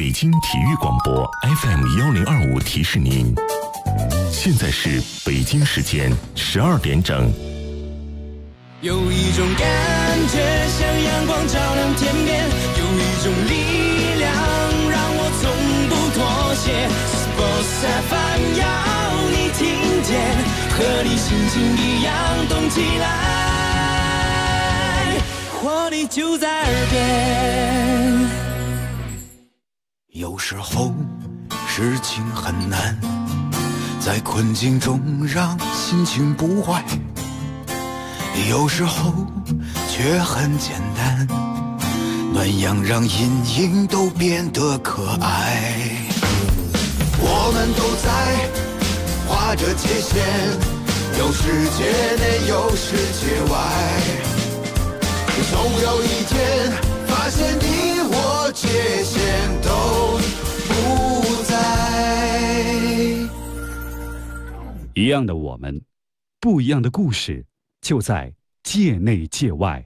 北京体育广播 FM1025提示您，现在是北京时间12点整。 有一种感觉像阳光照亮天边，有一种力量让我从不妥协。Sports FM 要你听见，和你心情一样动起来，活力就在耳边。 有时候事情很难，在困境中让心情不坏，有时候却很简单，暖阳让阴影都变得可爱。我们都在画着界限，有世界内有世界外，总有一天发现你我界限都不在。 一样的我们，不一样的故事，就在界内界外。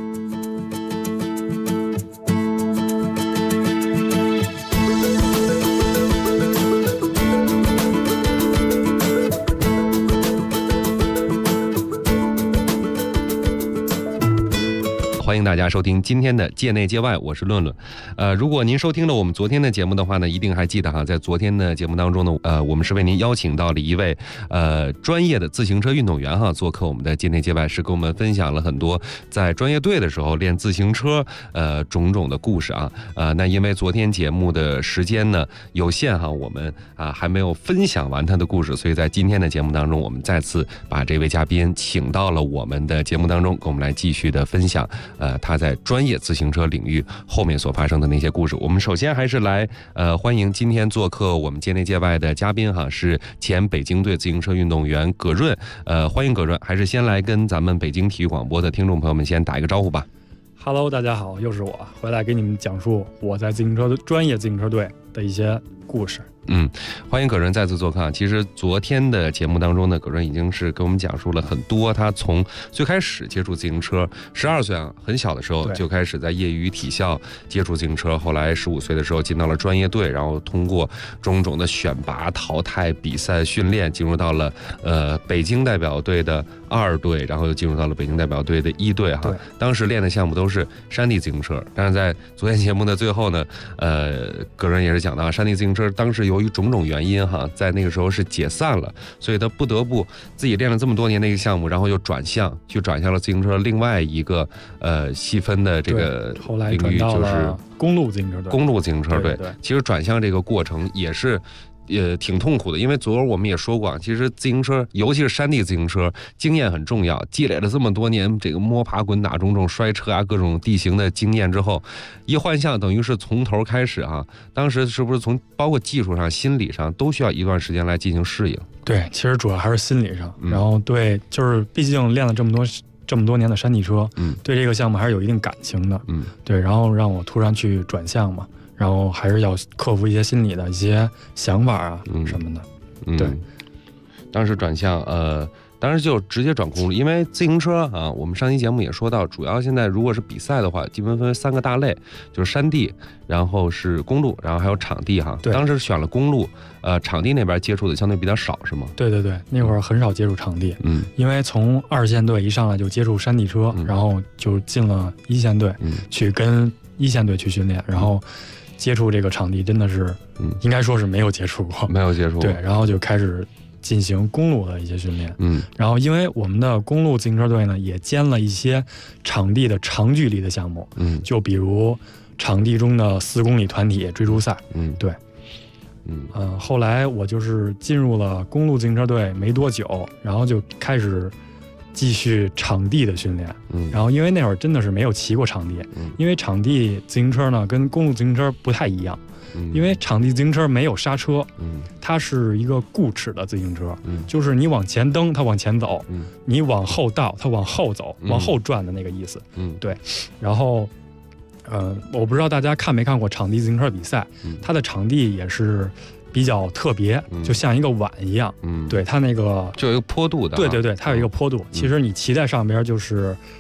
欢迎大家收听今天的界内界外，我是论论。如果您收听了我们昨天的节目的话呢，一定还记得哈，在昨天的节目当中呢，我们是为您邀请到了一位专业的自行车运动员哈，做客我们的界内界外，是跟我们分享了很多在专业队的时候练自行车种种的故事啊。那因为昨天节目的时间呢有限哈，我们还没有分享完他的故事，所以在今天的节目当中，我们再次把这位嘉宾请到了我们的节目当中，跟我们来继续的分享他在专业自行车领域后面所发生的那些故事。我们首先还是来欢迎今天做客我们界内界外的嘉宾哈，是前北京队自行车运动员葛润。欢迎葛润，还是先来跟咱们北京体育广播的听众朋友们先打一个招呼吧。 Hello， 大家好，又是我回来给你们讲述我在专业自行车队的一些故事。 欢迎葛润再次做客。其实昨天的节目当中呢，葛润已经是跟我们讲述了很多他从最开始接触自行车，12岁啊，很小的时候就开始在业余体校接触自行车，后来15岁的时候进到了专业队，然后通过种种的选拔、淘汰、比赛、训练，进入到了北京代表队的2队，然后又进入到了北京代表队的1队哈。当时练的项目都是山地自行车，但是在昨天节目的最后呢，葛润也是讲到山地自行车当时由于种种原因哈，在那个时候是解散了，所以他不得不自己练了这么多年的一个项目，然后又转向了自行车另外一个细分的这个领域，就是公路自行车队。 公路自行车队，其实转向这个过程也挺痛苦的，因为昨儿我们也说过，其实自行车，尤其是山地自行车，经验很重要。积累了这么多年这个摸爬滚打、种种摔车啊、各种地形的经验之后，一换向等于是从头开始啊。当时是不是从包括技术上、心理上都需要一段时间来进行适应？ 对，其实主要还是心理上。然后对，就是毕竟练了这么多年的山地车，对这个项目还是有一定感情的。对，然后让我突然去转向嘛。然后还是要克服一些心理的一些想法啊什么的。对， 当时转向当时就直接转公路，因为自行车啊，我们上期节目也说到，主要现在如果是比赛的话，基本分为3个大类，就是山地，然后是公路，然后还有场地哈。当时选了公路，场地那边接触的相对比较少，是吗？ 对，那会儿很少接触场地，因为从2线队一上来就接触山地车，然后就进了1线队，去跟1线队去训练，然后接触这个场地真的是，应该说是没有接触过，对，然后就开始进行公路的一些训练，然后因为我们的公路自行车队呢，也兼了一些场地的长距离的项目，就比如场地中的4公里团体追逐赛，对，后来我就是进入了公路自行车队没多久，然后就开始继续场地的训练，然后因为那会儿真的是没有骑过场地，因为场地自行车呢跟公路自行车不太一样，因为场地自行车没有刹车，它是一个固齿的自行车，就是你往前蹬它往前走，你往后倒它往后走，往后转的那个意思，对，然后我不知道大家看没看过场地自行车比赛，它的场地也是比较特别，就像一个碗一样，对，它那个就有一个坡度的， 对，它有一个坡度，其实你骑在上边就是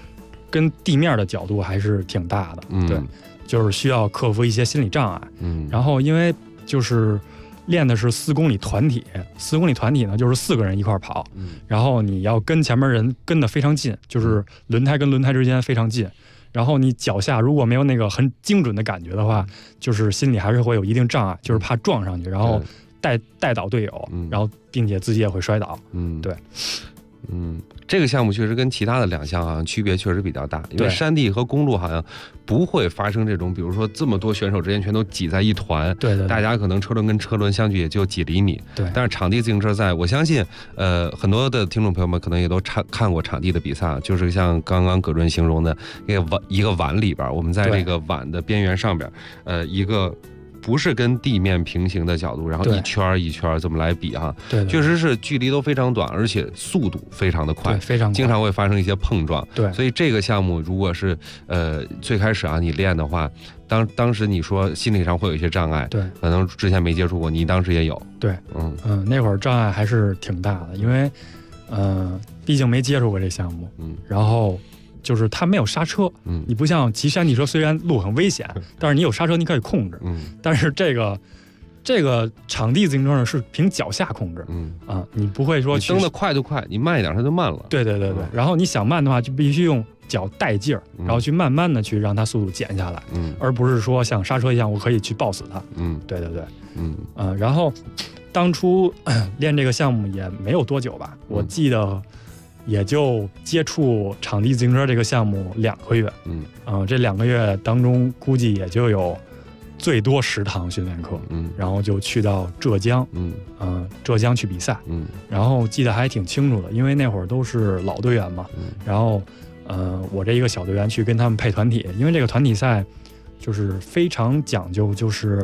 跟地面的角度还是挺大的，对，就是需要克服一些心理障碍。然后因为就是练的是4公里团体，4公里团体呢就是4个人一块跑，然后你要跟前面人跟得非常近，就是轮胎跟轮胎之间非常近。然后你脚下如果没有那个很精准的感觉的话，就是心里还是会有一定障碍，就是怕撞上去，然后带倒队友，然后并且自己也会摔倒。对。 这个项目确实跟其他的2项好像区别确实比较大，因为山地和公路好像不会发生这种，比如说这么多选手之间全都挤在一团， 对， 大家可能车轮跟车轮相距也就几厘米， 对。 但是场地自行车赛，我相信，很多的听众朋友们可能也都看过场地的比赛，就是像刚刚葛润形容的一个碗里边，我们在这个碗的边缘上边，一个。不是跟地面平行的角度，然后一圈一圈这么来比哈， 对， 确实是距离都非常短，而且速度非常的快， 非常快， 经常会发生一些碰撞。 对， 所以这个项目如果是最开始你练的话，当时你说心理上会有一些障碍， 对， 可能之前没接触过，你当时也有， 对，那会儿障碍还是挺大的，因为毕竟没接触过这项目，然后。就是它没有刹车，你不像骑山地车，虽然路很危险，但是你有刹车，你可以控制，但是这个场地自行车呢是凭脚下控制，你不会说蹬得快就快，你慢一点它就慢了， 对，然后你想慢的话，就必须用脚带劲儿，然后去慢慢的去让它速度减下来，而不是说像刹车一样，我可以去抱死它，对，然后当初练这个项目也没有多久吧，我记得。也就接触场地自行车这个项目2个月，这2个月当中估计也就有最多10堂训练课，然后就去到浙江，浙江去比赛，然后记得还挺清楚的，因为那会儿都是老队员嘛，然后我这一个小队员去跟他们配团体，因为这个团体赛就是非常讲究，就是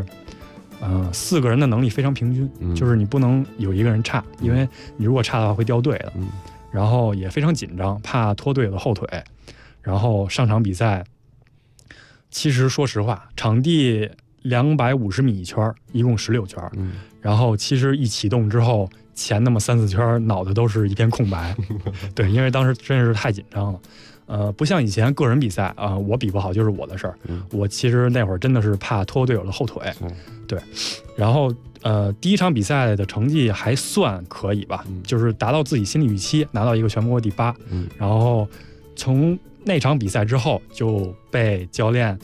4个人的能力非常平均，就是你不能有一个人差，因为你如果差的话会掉队的。然后也非常紧张，怕拖队友的后腿。然后上场比赛，其实说实话，场地250米一圈，一共16圈。然后其实一启动之后，前那么3-4圈，脑袋都是一片空白。对，因为当时真是太紧张了。不像以前个人比赛我比不好就是我的事儿。我其实那会儿真的是怕拖队友的后腿。对，然后。第一场比赛的成绩还算可以吧，就是达到自己心理预期，拿到一个全国第8。然后从那场比赛之后就被教练，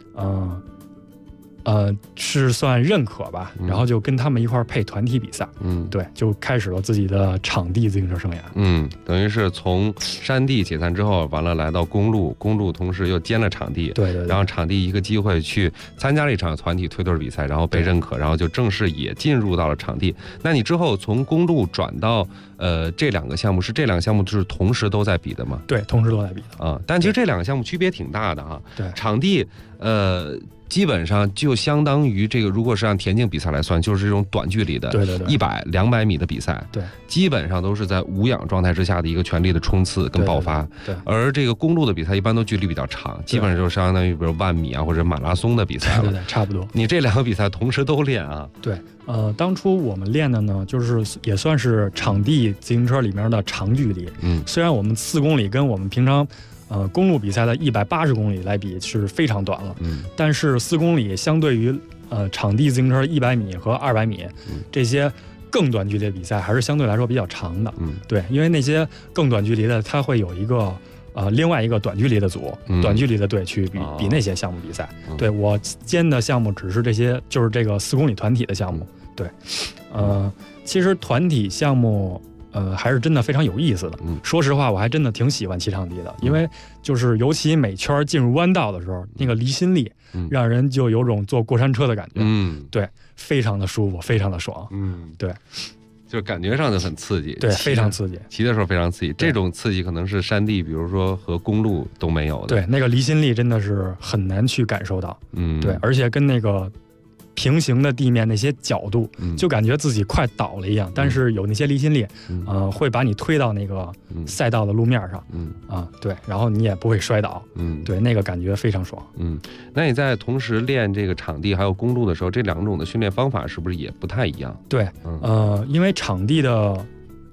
是算认可吧，然后就跟他们一块配团体比赛，对，就开始了自己的场地自行车生涯。 等于是从山地解散之后，完了来到公路同时又兼了场地， 对， 然后场地一个机会去参加了一场团体推队比赛，然后被认可，然后就正式也进入到了场地。那你之后从公路转到这2个项目，是这2个项目就是同时都在比的吗？ 对，同时都在比的但其实这2个项目区别挺大的啊。 对， 场地基本上就相当于这个，如果是按田径比赛来算，就是这种短距离的100、200米的比赛， 对， 基本上都是在无氧状态之下的一个全力的冲刺跟爆发。 对， 而这个公路的比赛一般都距离比较长，基本上就相当于比如10000米或者马拉松的比赛了。 对，差不多。 你这2个比赛同时都练啊？ 对，当初我们练的呢，就是也算是场地自行车里面的长距离。虽然我们4公里跟我们平常。公路比赛的180公里来比是非常短了，但是4公里相对于场地自行车100米和200米这些更短距离的比赛，还是相对来说比较长的。对，因为那些更短距离的，它会有一个另外一个短距离的组，短距离的队去比那些项目比赛。对，我兼的项目只是这些，就是这个4公里团体的项目。对，其实团体项目。还是真的非常有意思的。说实话，我还真的挺喜欢骑场地的，因为就是尤其每圈进入弯道的时候，那个离心力，让人就有种坐过山车的感觉。对，非常的舒服，非常的爽。对， 就感觉上就很刺激。 对，非常刺激。 骑的时候非常刺激，这种刺激可能是山地，比如说和公路都没有的。 对，那个离心力真的是很难去感受到。对，而且跟那个。平行的地面那些角度，就感觉自己快倒了一样，但是有那些离心力，会把你推到那个赛道的路面上，对，然后你也不会摔倒，对，那个感觉非常爽。 那你在同时练这个场地还有公路的时候，这2种的训练方法是不是也不太一样？ 对，因为场地的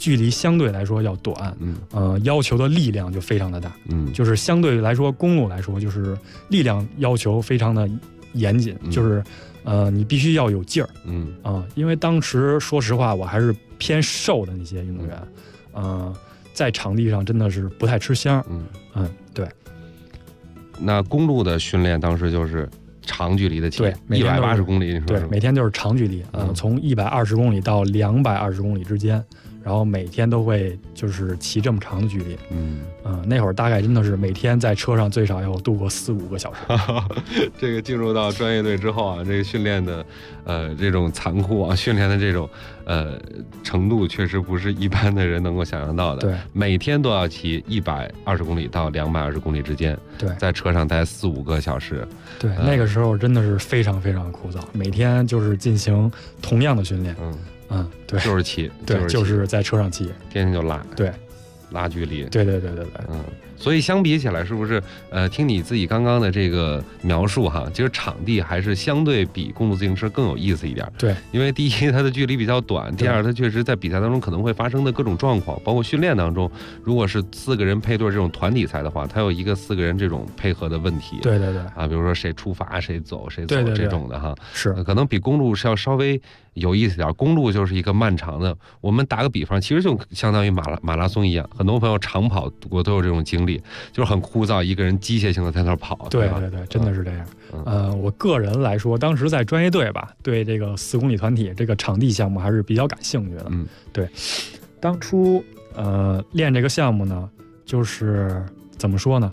距离相对来说要短，要求的力量就非常的大，就是相对来说公路来说，就是力量要求非常的严谨，就是你必须要有劲儿，因为当时说实话我还是偏瘦的那些运动员，在场地上真的是不太吃香，对。 那公路的训练当时就是长距离的骑， 对 ，180公里，你说对，每天就是长距离，从120公里到220公里之间，然后每天都会就是骑这么长的距离，那会儿大概真的是每天在车上最少要度过4-5个小时。 这个进入到专业队之后啊，这个训练的这种残酷啊，训练的这种程度，确实不是一般的人能够想象到的。 对， 每天都要骑120公里到220公里之间， 对， 在车上待4-5个小时。 对，那个时候真的是非常非常枯燥，每天就是进行同样的训练。对， 就是骑， 对，就是在车上骑， 天天就拉， 对， 拉距离， 对， 所以相比起来，是不是听你自己刚刚的这个描述哈，其实场地还是相对比公路自行车更有意思一点。 对， 因为第一它的距离比较短，第二它确实在比赛当中可能会发生的各种状况，包括训练当中，如果是4个人配对这种团体赛的话，它有一个4个人这种配合的问题。 对啊，比如说谁出发谁走这种的哈， 是可能比公路是要稍微有意思点。公路就是一个漫长的，我们打个比方，其实就相当于马拉松一样，很多朋友长跑我都有这种经历，就是很枯燥，一个人机械性的在那跑。 对，真的是这样。我个人来说，当时在专业队吧，对这个4公里团体这个场地项目还是比较感兴趣的。对，当初练这个项目呢，就是怎么说呢？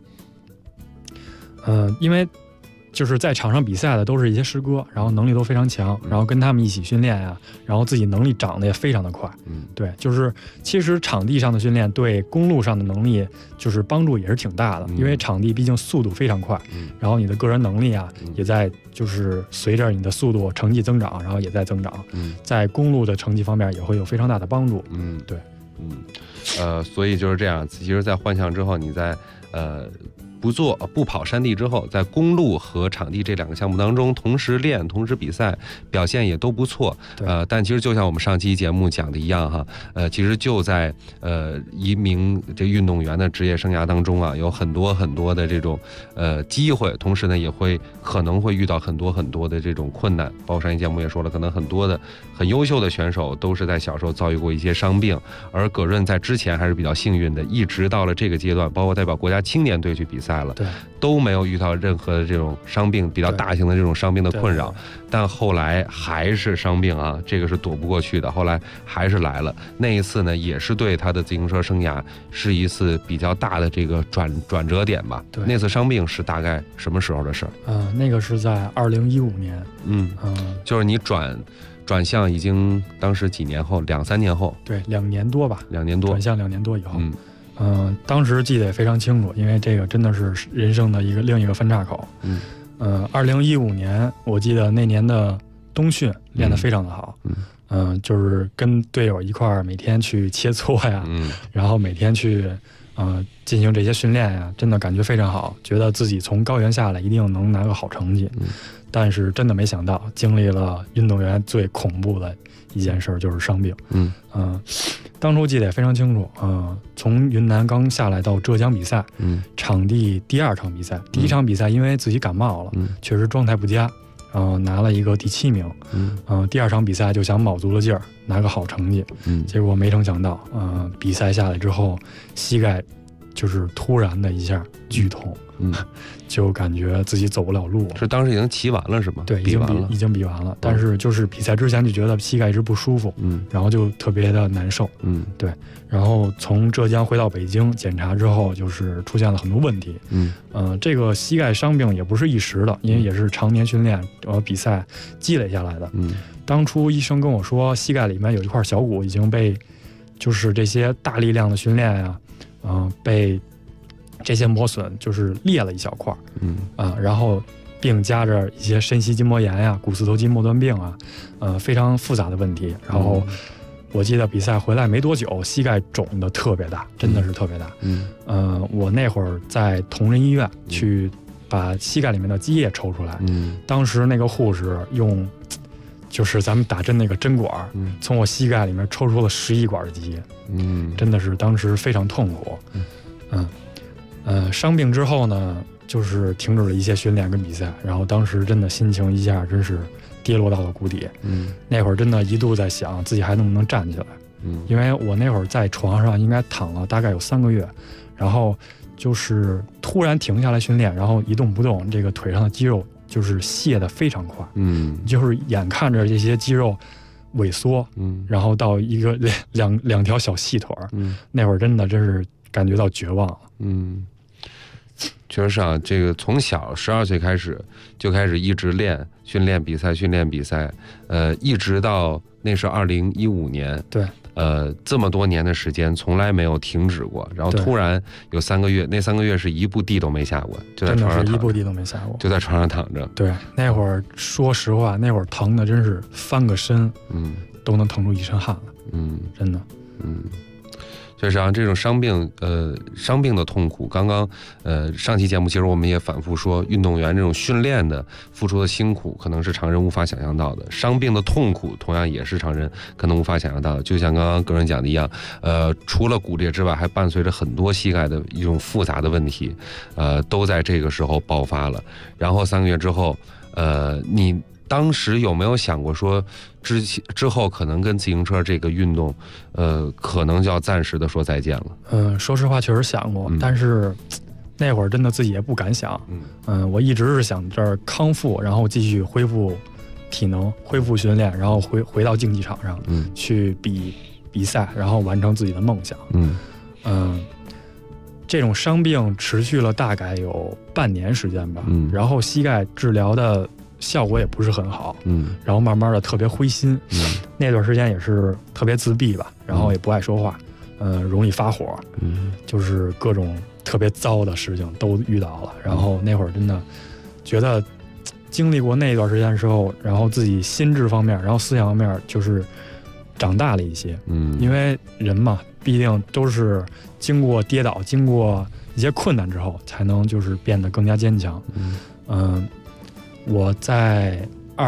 因为就是在场上比赛的都是一些师哥，然后能力都非常强，然后跟他们一起训练呀，然后自己能力长得也非常的快。对，就是其实场地上的训练对公路上的能力就是帮助也是挺大的，因为场地毕竟速度非常快，然后你的个人能力啊也在就是随着你的速度成绩增长，然后也在增长，在公路的成绩方面也会有非常大的帮助。对， 所以就是这样，其实在换项之后，你在不跑山地之后，在公路和场地这2个项目当中同时练同时比赛，表现也都不错。但其实就像我们上期节目讲的一样哈，其实就在一名这运动员的职业生涯当中啊，有很多很多的这种机会，同时呢也可能会遇到很多很多的这种困难。包括上期节目也说了，可能很多的很优秀的选手都是在小时候遭遇过一些伤病，而葛润在之前还是比较幸运的，一直到了这个阶段，包括代表国家青年队去比赛了，都没有遇到任何的这种伤病，比较大型的这种伤病的困扰。但后来还是伤病啊，这个是躲不过去的，后来还是来了。那一次呢，也是对他的自行车生涯是一次比较大的这个转折点吧。那次伤病是大概什么时候的事儿？ 那个是在2015年。 就是你转向已经当时几年后，2-3年后？ 对，2年多吧。 2年多。 转向2年多以后。当时记得也非常清楚，因为这个真的是人生的另一个分岔口。2015年，我记得那年的冬训练得非常的好。就是跟队友一块儿每天去切磋呀，然后每天去进行这些训练呀，真的感觉非常好，觉得自己从高原下来一定能拿个好成绩。但是真的没想到，经历了运动员最恐怖的一件事，就是伤病。当初记得也非常清楚。从云南刚下来到浙江比赛，场地第2场比赛，第1场比赛因为自己感冒了，确实状态不佳，拿了一个第7名。第2场比赛就想卯足了劲儿拿个好成绩，结果没成想到，比赛下来之后，膝盖就是突然的一下剧痛。就感觉自己走不了路了。 是当时已经骑完了是吗？ 对，已经比完了。但是就是比赛之前就觉得膝盖一直不舒服，然后就特别的难受。对。然后从浙江回到北京检查之后，就是出现了很多问题。这个膝盖伤病也不是一时的，因为也是常年训练比赛积累下来的。当初医生跟我说，膝盖里面有一块小骨已经被，就是这些大力量的训练呀，被这些磨损就是裂了一小块，然后并加着一些深膝筋膜炎呀、股四头肌末端病啊，非常复杂的问题。然后我记得比赛回来没多久，膝盖肿得特别大，真的是特别大。我那会儿在同仁医院去把膝盖里面的积液抽出来，当时那个护士用就是咱们打针那个针管，从我膝盖里面抽出了11管的积液，真的是当时非常痛苦。伤病之后呢，就是停止了一些训练跟比赛，然后当时真的心情一下真是跌落到了谷底。那会儿真的一度在想自己还能不能站起来。因为我那会儿在床上应该躺了大概有3个月，然后就是突然停下来训练，然后一动不动，这个腿上的肌肉就是卸得非常快，就是眼看着这些肌肉萎缩，然后到一个两条小细腿，那会儿真是感觉到绝望了。 确实是啊，这个从小12岁开始就开始一直训练比赛，一直到那是2015年， 对。 这么多年的时间从来没有停止过，然后突然有3个月，那3个月是一步地都没下过，就在床上躺着，真的是一步地都没下过， 就在床上躺着。 对，那会儿说实话，那会儿疼的真是翻个身，都能疼出一身汗来，真的， 确实啊，这种伤病的痛苦，刚刚上期节目其实我们也反复说，运动员这种训练的付出的辛苦，可能是常人无法想象到的。伤病的痛苦，同样也是常人可能无法想象到的。就像刚刚个人讲的一样，除了骨裂之外，还伴随着很多膝盖的一种复杂的问题，都在这个时候爆发了。然后3个月之后，你当时有没有想过说，之后可能跟自行车这个运动，可能就要暂时的说再见了？ 说实话，确实想过，但是那会儿真的自己也不敢想。我一直是想这儿康复，然后继续恢复体能，恢复训练，然后回到竞技场上，去比赛，然后完成自己的梦想。这种伤病持续了大概有半年时间吧，然后膝盖治疗的效果也不是很好，然后慢慢的特别灰心，那段时间也是特别自闭吧，然后也不爱说话，容易发火，就是各种特别糟的事情都遇到了，然后那会儿真的觉得经历过那段时间之后，然后自己心智方面，然后思想方面就是长大了一些，因为人嘛，毕竟都是经过跌倒，经过一些困难之后，才能就是变得更加坚强。我在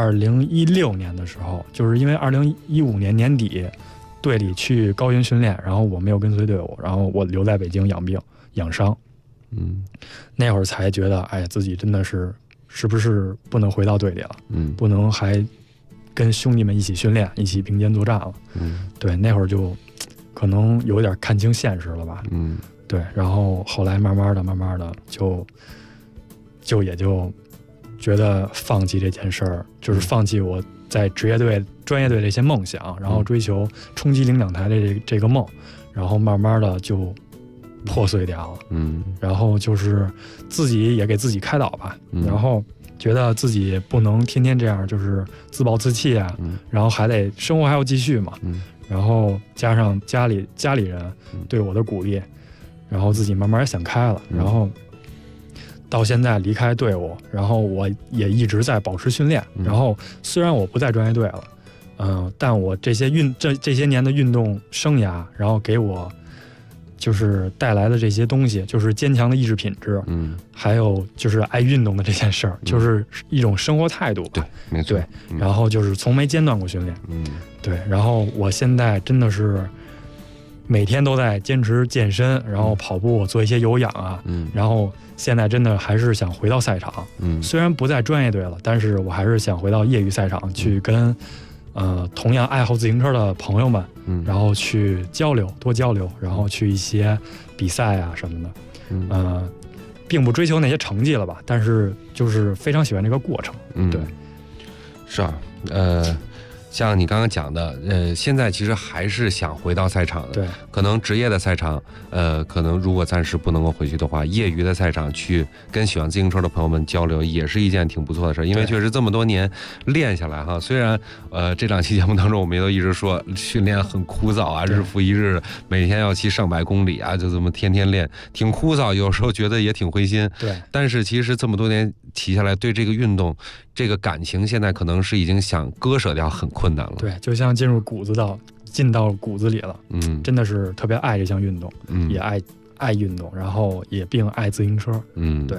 2016年的时候，就是因为2015年年底队里去高原训练，然后我没有跟随队伍，然后我留在北京养病养伤。那会儿才觉得，哎，自己真的是不是不能回到队里了？不能还跟兄弟们一起训练，一起并肩作战了。对，那会儿就可能有点看清现实了吧。对，然后后来慢慢的就也就觉得放弃这件事儿，就是放弃我在职业队、专业队这些梦想，然后追求冲击领奖台的这个梦，然后慢慢的就破碎掉了。然后就是自己也给自己开导吧，然后觉得自己不能天天这样，就是自暴自弃啊，然后还得生活还要继续嘛。然后加上家里人对我的鼓励，然后自己慢慢想开了，然后到现在离开队伍，然后我也一直在保持训练。然后虽然我不在专业队了，但我这些年的运动生涯，然后给我就是带来的这些东西，就是坚强的意志品质，还有就是爱运动的这件事儿，就是一种生活态度。 对，没错。 对，然后就是从没间断过训练。对，然后我现在真的是每天都在坚持健身，然后跑步，做一些有氧啊，然后现在真的还是想回到赛场，虽然不在专业队了，但是我还是想回到业余赛场去跟同样爱好自行车的朋友们，然后去多交流，然后去一些比赛啊什么的，并不追求那些成绩了吧，但是就是非常喜欢这个过程。对， 是啊，像你刚刚讲的，现在其实还是想回到赛场的。 对， 可能职业的赛场，可能如果暂时不能够回去的话，业余的赛场去跟喜欢自行车的朋友们交流，也是一件挺不错的事。因为确实这么多年练下来哈，虽然这2期节目当中我们也都一直说训练很枯燥啊，日复一日，每天要骑上百公里啊，就这么天天练，挺枯燥，有时候觉得也挺灰心。 对， 但是其实这么多年骑下来，对这个运动这个感情，现在可能是已经想割舍掉很困难了。 对，就像进到骨子里了。真的是特别爱这项运动，也爱运动，然后也并爱自行车。对，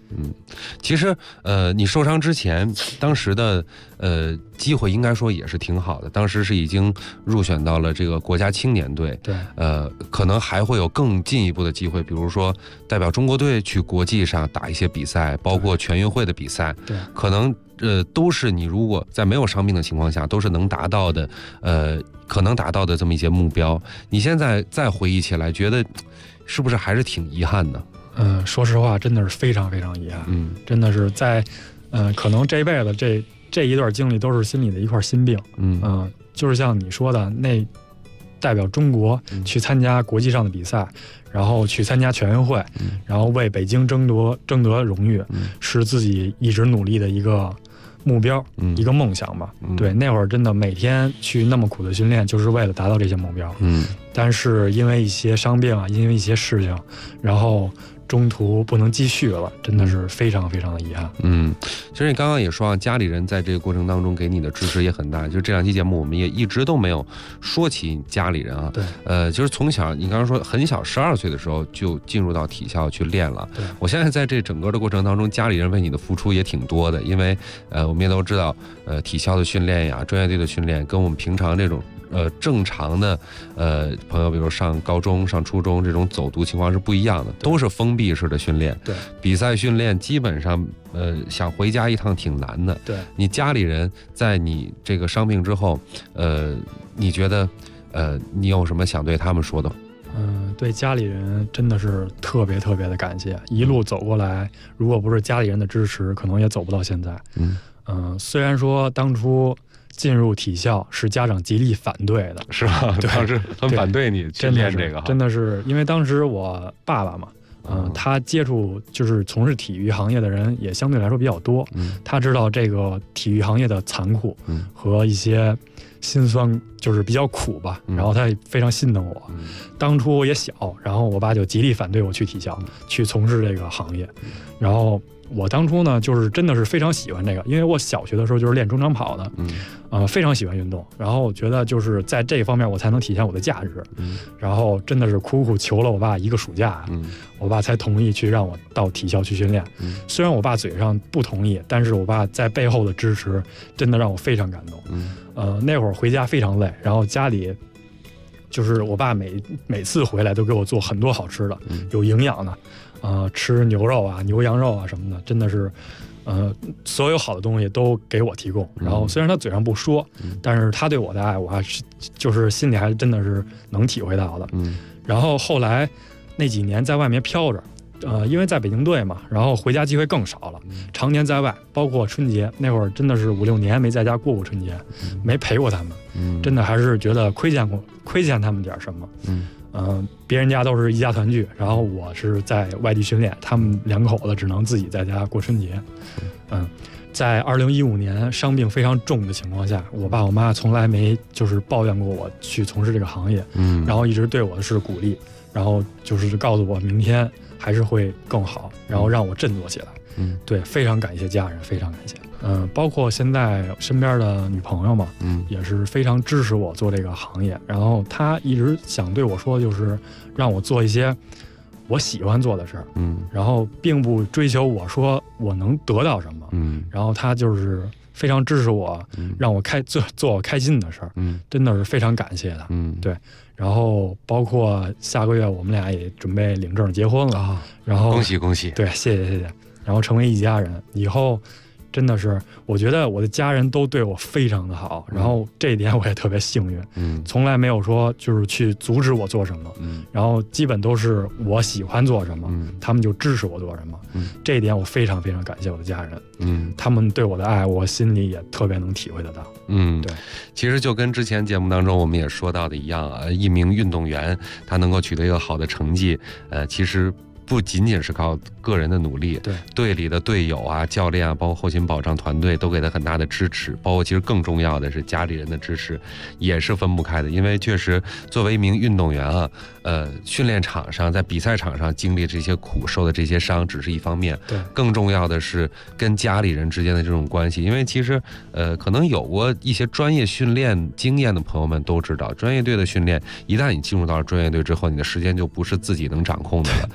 其实你受伤之前，当时的机会应该说也是挺好的，当时是已经入选到了这个国家青年队， 对， 可能还会有更进一步的机会，比如说代表中国队去国际上打一些比赛，包括全运会的比赛， 对， 可能都是你如果在没有伤病的情况下，都是能达到的，可能达到的这么一些目标。你现在再回忆起来，觉得是不是还是挺遗憾的？ 说实话，真的是非常非常遗憾。真的是在，可能这一辈子这一段经历都是心里的一块心病。就是像你说的，那代表中国去参加国际上的比赛，然后去参加全运会，然后为北京争得荣誉，是自己一直努力的一个目标，一个梦想吧。对，那会儿真的每天去那么苦的训练，就是为了达到这些目标。但是因为一些伤病啊，因为一些事情，然后中途不能继续了，真的是非常非常的遗憾。 其实你刚刚也说啊，家里人在这个过程当中给你的支持也很大。就这两期节目，我们也一直都没有说起家里人啊。 对， 就是从小你刚刚说很小，12岁的时候就进入到体校去练了。 对， 我现在在这整个的过程当中，家里人为你的付出也挺多的，因为我们也都知道，体校的训练呀，专业队的训练，跟我们平常这种正常的朋友，比如上高中、上初中这种走读情况是不一样的，都是封闭式的训练。 对， 比赛训练基本上想回家一趟挺难的。 对， 你家里人在你这个伤病之后，你觉得你有什么想对他们说的？ 对家里人真的是特别特别的感谢，一路走过来，如果不是家里人的支持，可能也走不到现在。虽然说当初进入体校是家长极力反对的， 是吧？当时很反对你去练这个， 真的是因为当时我爸爸嘛，他接触就是从事体育行业的人也相对来说比较多，他知道这个体育行业的残酷和一些心酸，就是比较苦吧，然后他也非常心疼我。当初我也小，然后我爸就极力反对我去体校去从事这个行业，然后我当初呢，就是真的是非常喜欢这个，因为我小学的时候就是练中长跑的，非常喜欢运动，然后我觉得就是在这方面我才能体现我的价值，然后真的是苦苦求了我爸一个暑假，我爸才同意去让我到体校去训练。虽然我爸嘴上不同意，但是我爸在背后的支持真的让我非常感动。那会儿回家非常累，然后家里就是我爸每次回来都给我做很多好吃的，有营养的。吃牛肉啊、牛羊肉啊什么的，真的是，所有好的东西都给我提供。然后虽然他嘴上不说，但是他对我的爱，我还是就是心里还真的是能体会到的。然后后来那几年在外面飘着，因为在北京队嘛，然后回家机会更少了，常年在外，包括春节那会儿真的是5、6年没在家过春节，没陪过他们，真的还是觉得亏欠他们点什么。别人家都是一家团聚，然后我是在外地训练，他们2口子只能自己在家过春节。在2015年伤病非常重的情况下，我爸我妈从来没就是抱怨过我去从事这个行业，然后一直对我是鼓励，然后就是告诉我明天还是会更好，然后让我振作起来。对，非常感谢家人，非常感谢。包括现在身边的女朋友嘛，也是非常支持我做这个行业。然后她一直想对我说，就是让我做一些我喜欢做的事儿，然后并不追求我说我能得到什么，然后她就是非常支持我，让我做我开心的事儿，真的是非常感谢她。对。然后包括下个月我们俩也准备领证结婚了，然后恭喜恭喜！ 对，谢谢。然后成为一家人，以后真的是我觉得我的家人都对我非常的好，然后这一点我也特别幸运，从来没有说就是去阻止我做什么，然后基本都是我喜欢做什么，他们就支持我做什么，这一点我非常非常感谢我的家人，他们对我的爱我心里也特别能体会得到。对， 其实就跟之前节目当中我们也说到的一样啊，一名运动员他能够取得一个好的成绩，其实不仅仅是靠个人的努力，队里的队友啊、教练啊，包括后勤保障团队都给他很大的支持，包括其实更重要的是家里人的支持，也是分不开的。因为确实作为一名运动员啊，训练场上在比赛场上经历这些苦、受的这些伤只是一方面，更重要的是跟家里人之间的这种关系。因为其实可能有过一些专业训练经验的朋友们都知道，专业队的训练一旦你进入到了专业队之后，你的时间就不是自己能掌控的了，有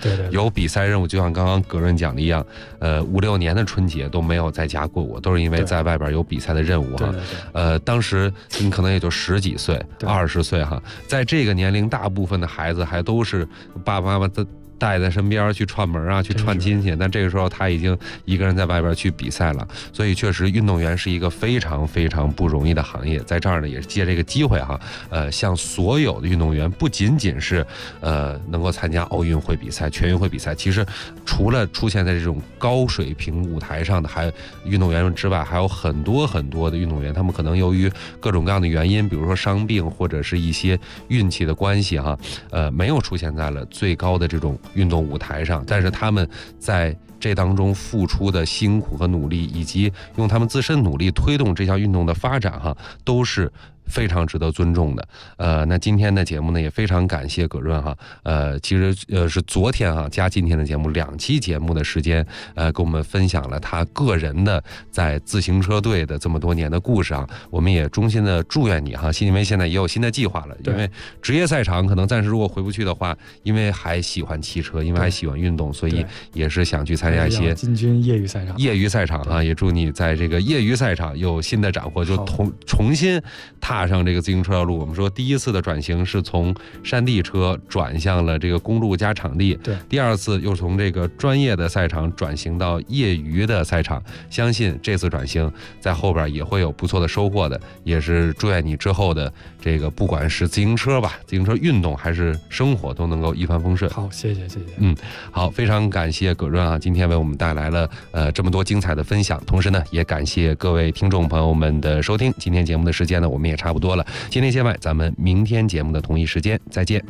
有比赛任务，就像刚刚葛润讲的一样，5、6年的春节都没有在家过过，都是因为在外边有比赛的任务哈。当时你可能也就10几岁、20岁哈，在这个年龄，大部分的孩子还都是爸爸妈妈带在身边去串门啊，去串亲戚，但这个时候他已经一个人在外边去比赛了，所以确实运动员是一个非常非常不容易的行业。在这儿呢，也是借这个机会哈，向所有的运动员，不仅仅是能够参加奥运会比赛、全运会比赛，其实除了出现在这种高水平舞台上的还运动员之外，还有很多很多的运动员，他们可能由于各种各样的原因，比如说伤病或者是一些运气的关系哈，没有出现在了最高的这种运动舞台上，但是他们在这当中付出的辛苦和努力，以及用他们自身努力推动这项运动的发展哈，都是非常值得尊重的。那今天的节目呢，也非常感谢葛润哈。其实是昨天哈加今天的节目2期节目的时间，跟我们分享了他个人的在自行车队的这么多年的故事啊。我们也衷心的祝愿你哈，因为现在也有新的计划了。因为职业赛场可能暂时如果回不去的话，因为还喜欢汽车，因为还喜欢运动，所以也是想去参加一些进军业余赛场。 业余赛场啊，也祝你在这个业余赛场有新的斩获，就重新踏上这个自行车道路。我们说第一次的转型是从山地车转向了这个公路加场地，第2次又从这个专业的赛场转型到业余的赛场。相信这次转型在后边也会有不错的收获的，也是祝愿你之后的这个不管是自行车吧、自行车运动还是生活都能够一帆风顺。 好，谢谢。 好，非常感谢葛润啊，今天为我们带来了这么多精彩的分享，同时呢也感谢各位听众朋友们的收听。今天节目的时间呢我们也差不多了，今天节外咱们明天节目的同一时间再见。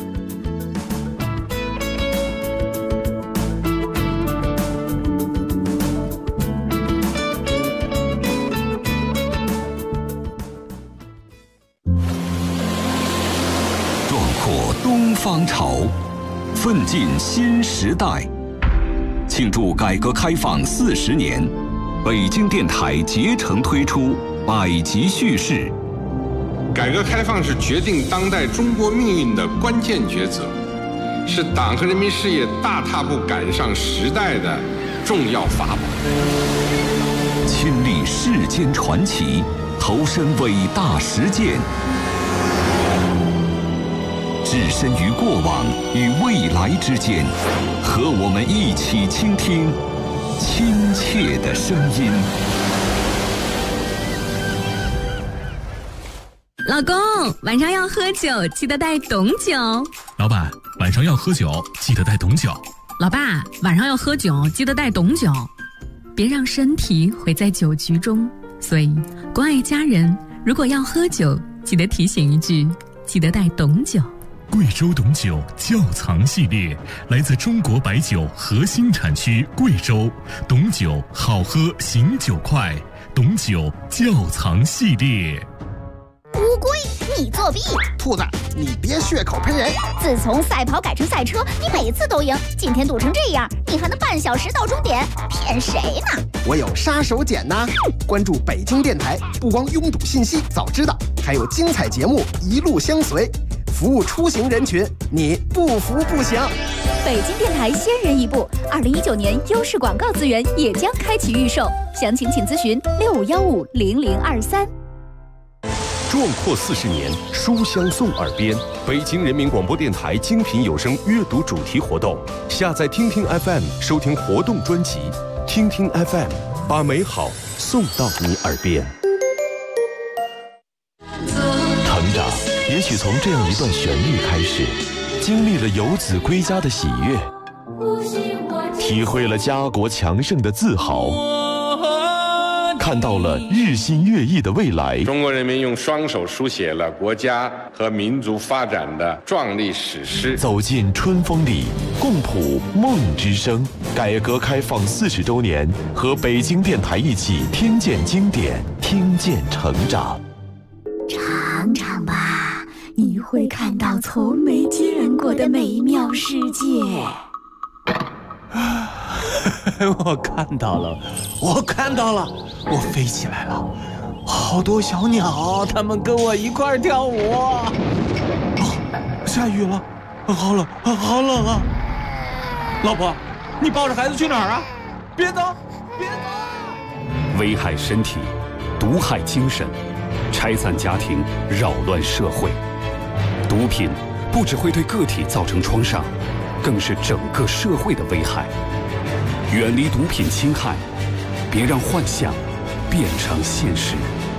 壮阔东方潮，奋进新时代。庆祝改革开放40年，北京电台竭诚推出百集叙事。 改革开放是决定当代中国命运的关键抉择，是党和人民事业大踏步赶上时代的重要法宝。 亲历世间传奇，投身伟大实践，置身于过往与未来之间，和我们一起倾听亲切的声音。 老公，晚上要喝酒，记得带懂酒。 老板，晚上要喝酒，记得带懂酒。 老爸，晚上要喝酒，记得带懂酒。别让身体毁在酒局中。所以，关爱家人，如果要喝酒，记得提醒一句，记得带懂酒。 贵州董酒窖藏系列，来自中国白酒核心产区贵州，董酒好喝，醒酒快，董酒窖藏系列。 乌龟，你作弊！ 兔子，你别血口喷人！ 自从赛跑改成赛车，你每次都赢，今天堵成这样，你还能半小时到终点？骗谁呢？ 我有杀手锏呐！关注北京电台，不光拥堵信息早知道，还有精彩节目一路相随，服务出行人群，你不服不行。 北京电台先人一步，2019年优势广告资源也将开启预售，详情请咨询65150023。 壮阔40年，书香送耳边。北京人民广播电台精品有声阅读主题活动，下载听听 FM 收听活动专辑，听听 FM 把美好送到你耳边。成长也许从这样一段旋律开始，经历了游子归家的喜悦，体会了家国强盛的自豪，看到了日新月异的未来。 中国人民用双手书写了国家和民族发展的壮丽史诗。 走进春风里，共谱梦之声。改革开放40周年，和北京电台一起听见经典，听见成长。 尝尝吧，你会看到从没见过的美妙世界。 我看到了，我飞起来了，好多小鸟，它们跟我一块跳舞。哦，下雨了，好冷啊！ 老婆，你抱着孩子去哪儿啊？别走，别走！ 危害身体，毒害精神，拆散家庭，扰乱社会。毒品不只会对个体造成创伤，更是整个社会的危害。远离毒品侵害，别让幻想变成现实。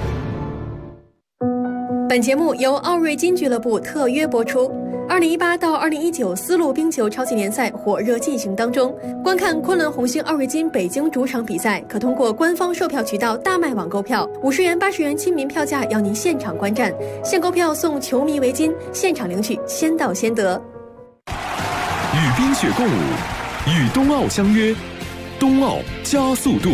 本节目由奥瑞金俱乐部特约播出。2018到2019丝路冰球超级联赛火热进行当中，观看昆仑红星奥瑞金北京主场比赛，可通过官方售票渠道大麦网购票，50元、80元亲民票价，要您现场观战，现购票送球迷围巾，现场领取，先到先得。 与冰雪共舞，与冬奥相约，冬奥加速度。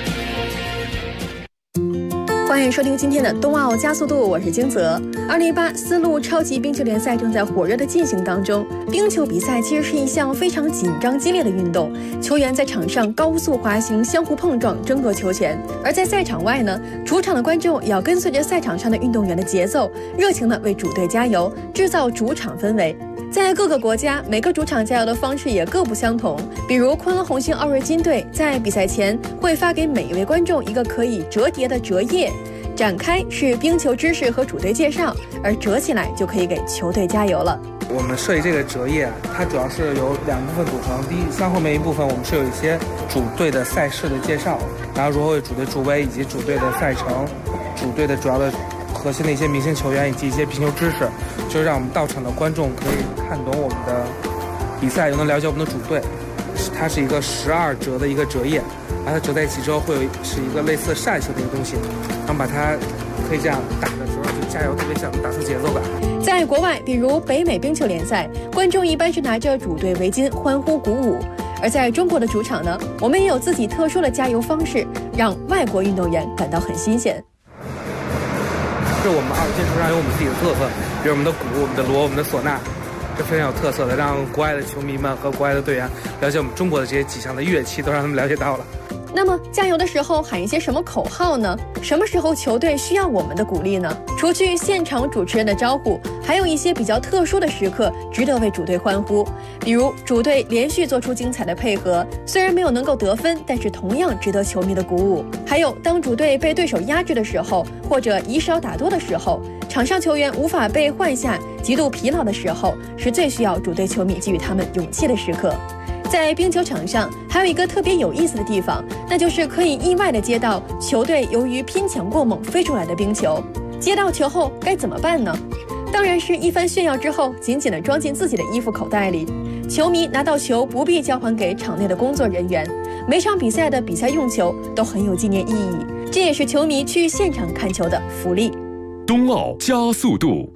欢迎收听今天的冬奥加速度，我是金泽。2018丝路超级冰球联赛正在火热的进行当中。冰球比赛其实是一项非常紧张激烈的运动，球员在场上高速滑行，相互碰撞，争夺球权。而在赛场外呢，主场的观众也要跟随着赛场上的运动员的节奏，热情地为主队加油，制造主场氛围。在各个国家，每个主场加油的方式也各不相同。比如昆仑红星奥瑞金队在比赛前会发给每一位观众一个可以折叠的折页，展开是冰球知识和主队介绍，而折起来就可以给球队加油了。 我们设计这个折页，它主要是由2部分组成。第一，后面一部分我们是有一些主队的赛事的介绍，然后如何为主队助威，以及主队的赛程、主队的主要的核心的一些明星球员以及一些冰球知识，就让我们到场的观众可以看懂我们的比赛，又能了解我们的主队。它是一个12折的一个折页，把它折在一起之后，会是一个类似扇形的一个东西，然后把它可以这样打的时候就加油，特别想打出节奏感。 在国外，比如北美冰球联赛，观众一般是拿着主队围巾欢呼鼓舞。而在中国的主场呢，我们也有自己特殊的加油方式，让外国运动员感到很新鲜。 是我们奥运金球上有我们自己的特色，比如我们的鼓、我们的锣、我们的唢呐，是非常有特色的，让国外的球迷们和国外的队员了解我们中国的这些几项的乐器，都让他们了解到了。 那么加油的时候喊一些什么口号呢？什么时候球队需要我们的鼓励呢？除去现场主持人的招呼，还有一些比较特殊的时刻值得为主队欢呼，比如主队连续做出精彩的配合，虽然没有能够得分，但是同样值得球迷的鼓舞。还有当主队被对手压制的时候，或者以少打多的时候，场上球员无法被换下，极度疲劳的时候，是最需要主队球迷给予他们勇气的时刻。在冰球场上还有一个特别有意思的地方，那就是可以意外地接到球队由于拼抢过猛飞出来的冰球。接到球后该怎么办呢？当然是一番炫耀之后，紧紧地装进自己的衣服口袋里。球迷拿到球不必交还给场内的工作人员，每场比赛的比赛用球都很有纪念意义，这也是球迷去现场看球的福利。 冬奥加速度。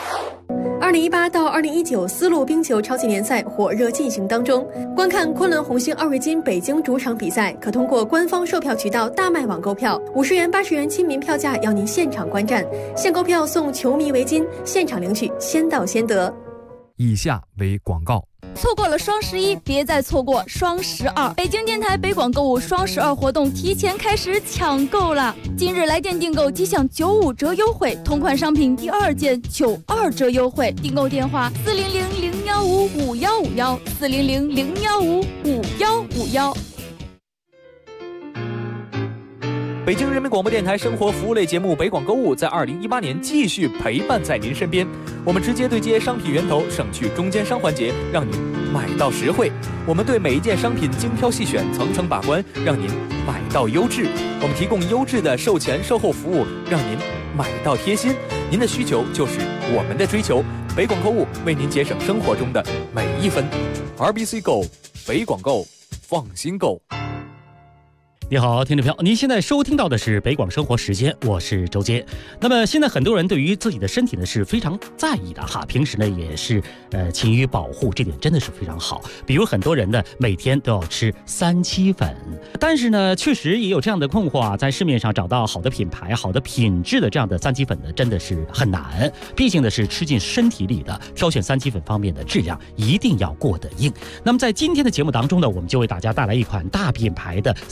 2018到2019丝路冰球超级联赛火热进行当中，观看昆仑红星奥瑞金北京主场比赛，可通过官方售票渠道大麦网购票，50元、80元亲民票价，要您现场观战，现购票送球迷围巾，现场领取，先到先得。 以下为广告。 错过了双11，别再错过双12。北京电台北广购物双12活动提前开始抢购了，今日来电订购即享95折优惠，同款商品第2件92折优惠。订购电话400-015-5151，400-015-5151。 北京人民广播电台生活服务类节目北广购物在2018年继续陪伴在您身边，我们直接对接商品源头，省去中间商环节，让您买到实惠。我们对每一件商品精挑细选，层层把关，让您买到优质。我们提供优质的售前售后服务，让您买到贴心。您的需求就是我们的追求，北广购物为您节省生活中的每一分。RBC Go， 北广购，放心购。 你好，听众朋友，您现在收听到的是北广生活时间，我是周杰。那么现在很多人对于自己的身体呢是非常在意的哈，平时呢也是勤于保护，这点真的是非常好。比如很多人呢每天都要吃3七粉，但是呢确实也有这样的困惑啊，在市面上找到好的品牌、好的品质的这样的3七粉呢真的是很难，毕竟呢是吃进身体里的，挑选3七粉方面的质量一定要过得硬。那么在今天的节目当中呢，我们就为大家带来一款大品牌的3七粉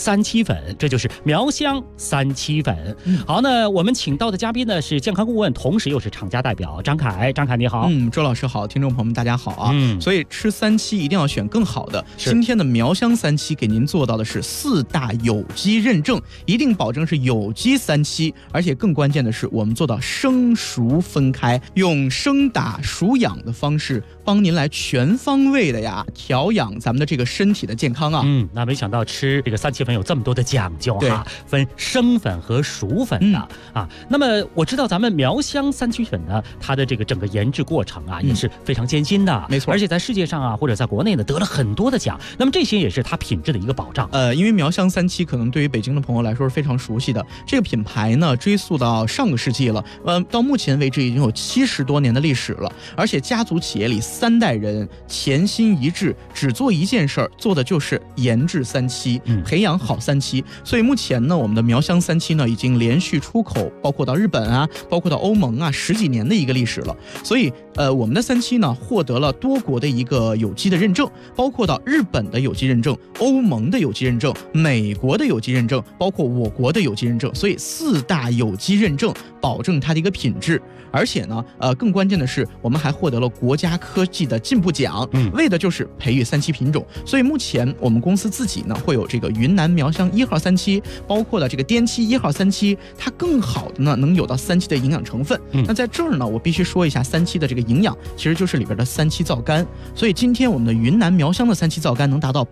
粉，这就是苗香3七粉。好，那我们请到的嘉宾呢是健康顾问，同时又是厂家代表张凯。张凯你好。 周老师好，听众朋友们大家好啊。所以吃3七一定要选更好的。今天的苗香3七给您做到的是4大有机认证，一定保证是有机3七，而且更关键的是我们做到生熟分开，用生打熟养的方式帮您来全方位的呀调养咱们的这个身体的健康啊。 那没想到吃这个3七粉有这么多的讲究哈，分生粉和熟粉的啊。那么我知道咱们苗香3七粉呢，它的这个整个研制过程啊也是非常艰辛的， 没错， 而且在世界上啊或者在国内呢得了很多的奖，那么这些也是它品质的一个保障。 因为苗香3七可能对于北京的朋友来说是非常熟悉的，这个品牌呢追溯到上个世纪了，到目前为止已经有70多年的历史了，而且家族企业里3代人潜心一致，只做一件事儿，做的就是研制3七，培养好3七。所以目前呢，我们的苗香3七呢已经连续出口，包括到日本啊，包括到欧盟啊，10几年的一个历史了。所以我们的3七呢获得了多国的一个有机的认证，包括到日本的有机认证、欧盟的有机认证、美国的有机认证，包括我国的有机认证。所以4大有机认证保证它的一个品质。而且呢，更关键的是，我们还获得了国家科技的进步奖，为的就是培育3七品种。所以目前我们公司自己呢，会有这个云南苗香1号3七，包括了这个滇七1号3七，它更好的呢能有到3七的营养成分。那在这儿呢，我必须说一下3七的这个营养，其实就是里边的3七皂苷。所以今天我们的云南苗香的3七皂苷能达到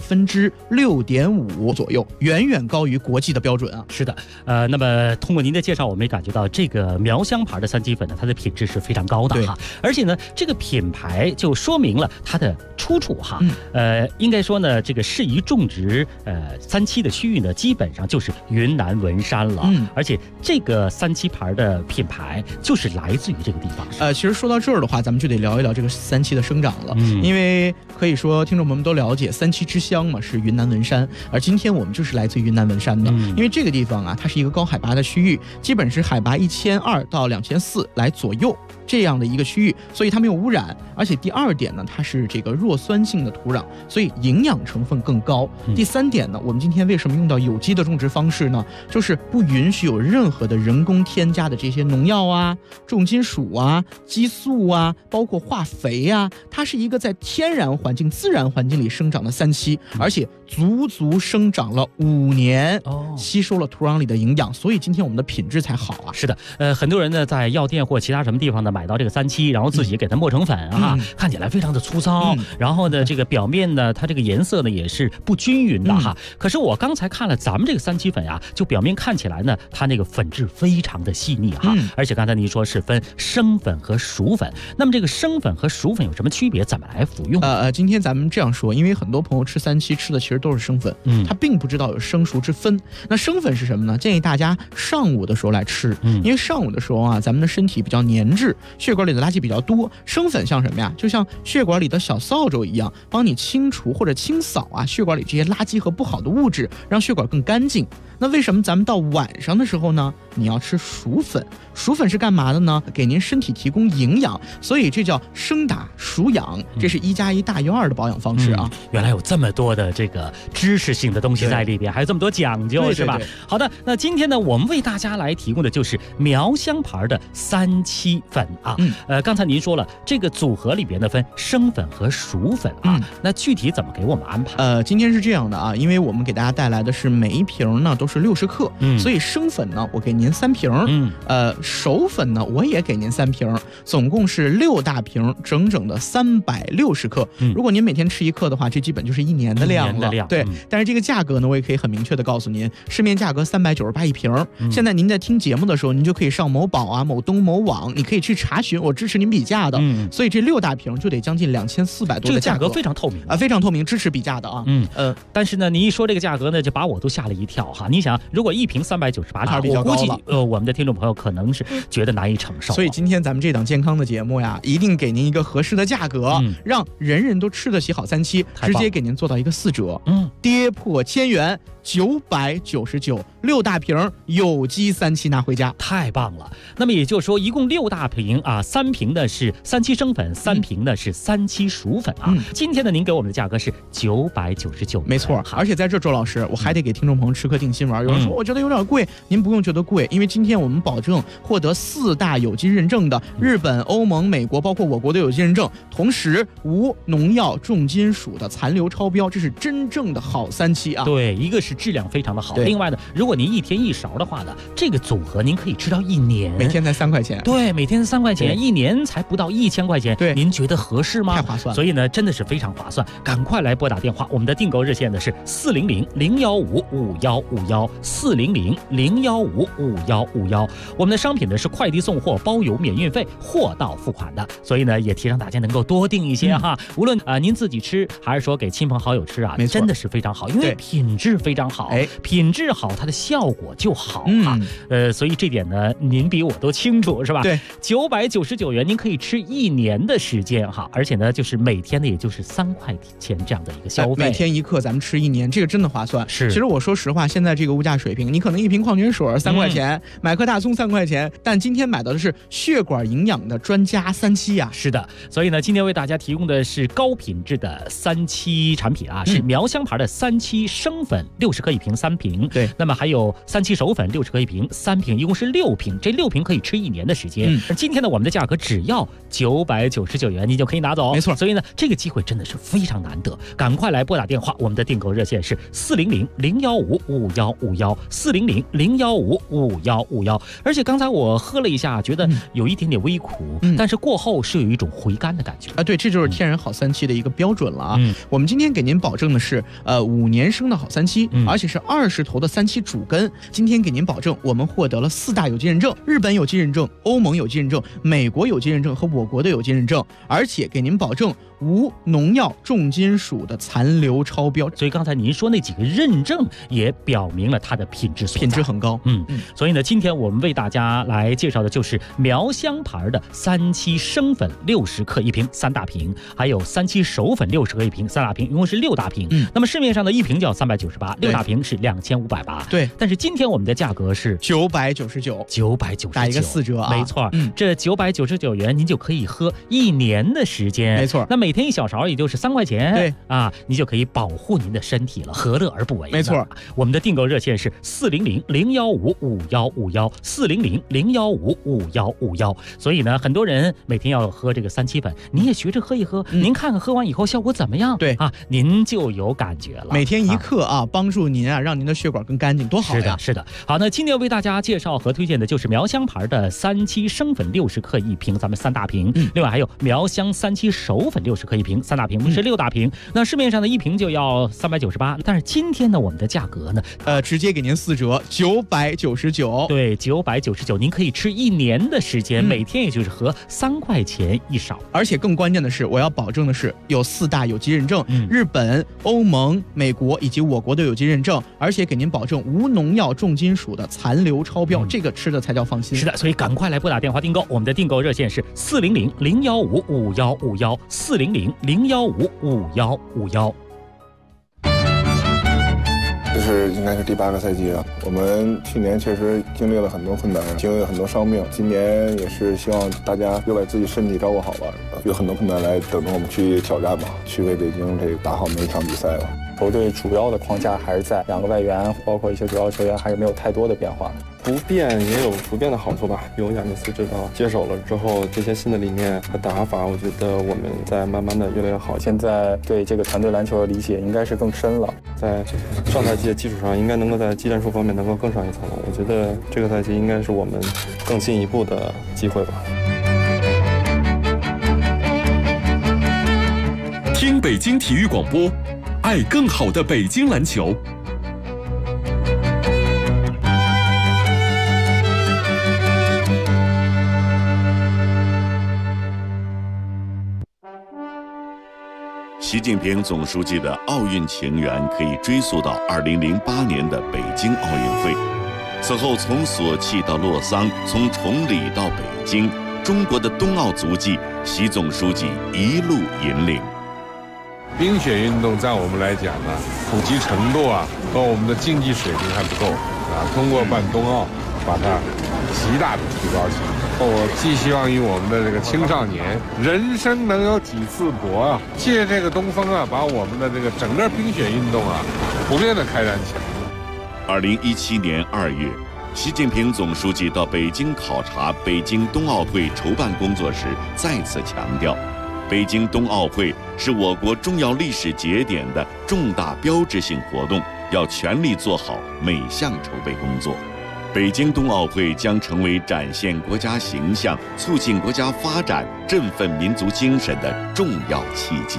6.5%左右，远远高于国际的标准啊。 是的，那么通过您的介绍，我们也感觉到这个苗香牌的3七粉呢，它的品质是非常高的哈，而且呢，这个品牌就说明了它的出处哈，应该说呢，这个适宜种植3七的区域呢，基本上就是云南文山了，而且这个3七牌的品牌就是来自于这个地方。 其实说到这儿的话，咱们就得聊一聊这个3七的生长了，因为可以说听众朋友们都了解3七之乡嘛是云南文山，而今天我们就是来自于云南文山的，因为这个地方啊，它是一个高海拔的区域，基本是海拔1200到2400来左右这样的一个区域，所以它没有污染。而且第2点呢，它是这个弱酸性的土壤，所以营养成分更高。第3点呢，我们今天为什么用到有机的种植方式呢？就是不允许有任何的人工添加的这些农药啊、重金属啊、激素啊，包括化肥啊，它是一个在天然环境、自然环境里生长的3七，而且足足生长了5年，吸收了土壤里的营养，所以今天我们的品质才好啊。 是的，很多人呢在药店或其他什么地方呢买到这个3七，然后自己给它磨成粉啊，看起来非常的粗糙，然后呢这个表面呢它这个颜色呢也是不均匀的哈。可是我刚才看了咱们这个3七粉啊，就表面看起来呢它那个粉质非常的细腻哈，而且刚才您说是分生粉和熟粉，那么这个生粉和熟粉有什么区别？怎么来服用？ 今天咱们这样说，因为很多朋友吃3七吃的其实都是生粉，他并不知道有生熟之分。那生粉是什么呢？建议大家上午的时候来吃，因为上午的时候啊，咱们的身体比较粘滞，血管里的垃圾比较多。生粉像什么呀？就像血管里的小扫帚一样，帮你清除或者清扫啊血管里这些垃圾和不好的物质，让血管更干净。那为什么咱们到晚上的时候呢，你要吃熟粉？熟粉是干嘛的呢？给您身体提供营养，所以这叫生打熟养，这是1+1大于2的保养方式啊。 原来有这么多的这个知识性的东西在里边，还有这么多讲究，是吧？好的，那今天呢，我们为大家来提供的就是苗香牌的3七粉啊。刚才您说了，这个组合里边呢分生粉和熟粉啊，那具体怎么给我们安排？ 今天是这样的啊，因为我们给大家带来的是每一瓶呢都是60克，所以生粉呢我给您3瓶，熟粉呢我也给您3瓶，总共是6大瓶，整整的360克。如果您每天吃1克的话，这基本就是1年的量了。对，但是这个价格呢，我也可以很明确的告诉您，市面价格398一瓶。现在您在听节目的时候，您就可以上某宝啊、某东、某网，你可以去查询，我支持您比价的。所以这6大瓶就得将近2400多的价格， 这个价格非常透明啊，非常透明，支持比价的啊。 但是呢，您一说这个价格呢，就把我都吓了一跳哈。你想，如果1瓶398，我估计我们的听众朋友可能是觉得难以承受。 所以今天咱们这档健康的节目呀，一定给您一个合适的价格，让人人都吃得起好3七，直接给您做到一个4折，跌破1000元。 999，6大瓶有机3七拿回家， 太棒了。那么也就是说，一共6大瓶啊，3瓶的是3七生粉，3瓶的是3七熟粉啊。今天呢，您给我们的价格是999， 没错。而且在这，周老师，我还得给听众朋友吃颗定心丸。有人说我觉得有点贵，您不用觉得贵，因为今天我们保证获得4大有机认证的日本、欧盟、美国，包括我国的有机认证，同时无农药、重金属的残留超标，这是真正的好3七啊。 对，一个是质量非常的好，另外呢，如果您1天1勺的话呢，这个组合您可以吃到1年， 每天才3块钱。 对，每天3块钱，1年才不到1000块钱。 对， 您觉得合适吗？ 太划算了。 所以呢，真的是非常划算，赶快来拨打电话，我们的订购热线呢是400-015-5151，400-015-5151。我们的商品呢是快递送货，包邮免运费，货到付款的，所以呢也提倡大家能够多订一些哈，无论您自己吃还是说给亲朋好友吃啊，真的是非常好，因为品质非常好，品质好它的效果就好啊。所以这点呢您比我都清楚是吧？ 对 ，999元您可以吃1年的时间哈，而且呢就是每天呢也就是3块钱这样的一个消费， 每天1克咱们吃1年，这个真的划算。 是， 其实我说实话，现在这个物价水平，你可能1瓶矿泉水3块钱，买颗大葱3块钱，但今天买到的是血管营养的专家3七啊。 是的，所以呢，今天为大家提供的是高品质的3七产品啊，是苗香牌的3七生粉60克1瓶3瓶， 对， 那么还有3七熟粉60克1瓶3瓶，一共是6瓶，这6瓶可以吃1年的时间。今天呢，我们的价格只要999元，你就可以拿走， 没错。 所以呢，这个机会真的是非常难得，赶快来拨打电话，我们的订购热线是400-015-5151，400-015-5151。而且刚才我喝了一下，觉得有一点点微苦，但是过后是有一种回甘的感觉啊。对，这就是天然好3七的一个标准了啊。我们今天给您保证的是5年生的好3七，而且是20头的3七主根。今天给您保证，我们获得了4大有机认证，日本有机认证、欧盟有机认证、美国有机认证和我国的有机认证，而且给您保证无农药、重金属的残留超标。 所以刚才您说那几个认证也表明了它的品质所在， 品质很高。 所以呢，今天我们为大家来介绍的就是苗香牌的3七生粉60克1瓶3大瓶，还有3七熟粉60克1瓶3大瓶，一共是6大瓶。那么市面上的1瓶就要398，6大瓶是2580。 对， 但是今天我们的价格是 999，打一个4折啊。 没错，这999元您就可以喝1年的时间。 没错， 那每天1小勺也就是3块钱。 对啊，你就可以保护您的身体了，何乐而不为？ 没错， 我们的订购热线是400-015-5151，400-015-5151。所以呢，很多人每天要喝这个3七粉，你也学着喝一喝，您看看喝完以后效果怎么样？ 对啊，您就有感觉了。 每天1克啊，帮助您啊，让您的血管更干净，多好呀！ 是的。好，那今天为大家介绍和推荐的就是苗香牌的3七生粉60克1瓶，咱们3大瓶。另外还有苗香3七熟粉60克1瓶3大瓶，是6大瓶。那市面上的1瓶就要398，但是今天呢，我们的价格呢， 直接给您4折，999。 对，999，您可以吃1年的时间，每天也就是喝3块钱1勺。 而且更关键的是，我要保证的是有4大有机认证，日本、欧盟、美国以及我国的有机认证，而且给您保证无农药、重金属的残留超标，这个吃的才叫放心。 是的，所以赶快来拨打电话订购，我们的订购热线是400-015-5151，400-015-5151。 这是应该是第8个赛季了。我们去年确实经历了很多困难，经历了很多伤病。今年也是希望大家又把自己身体照顾好吧，有很多困难来等着我们去挑战吧，去为北京这个打好每一场比赛吧。 球队主要的框架还是在2个外援，包括一些主要球员还是没有太多的变化。 不变也有不变的好处吧。有亚尼斯指导接手了之后，这些新的理念和打法，我觉得我们在慢慢的越来越好。 现在对这个团队篮球的理解应该是更深了， 在上赛季的基础上，应该能够在技战术方面能够更上一层楼。我觉得这个赛季应该是我们更进一步的机会吧。 听北京体育广播，爱更好的北京篮球。习近平总书记的奥运情缘可以追溯到2008年的北京奥运会。此后，从索契到洛桑，从崇礼到北京，中国的冬奥足迹，习总书记一路引领。 冰雪运动在我们来讲呢，普及程度啊和我们的竞技水平还不够啊。通过办冬奥，把它极大的提高起来。我寄希望于我们的这个青少年，人生能有几次搏啊！借这个东风啊，把我们的这个整个冰雪运动啊，普遍的开展起来。 2017年2月，习近平总书记到北京考察北京冬奥会筹办工作时，再次强调，北京冬奥会是我国重要历史节点的重大标志性活动，要全力做好每项筹备工作。北京冬奥会将成为展现国家形象、促进国家发展、振奋民族精神的重要契机。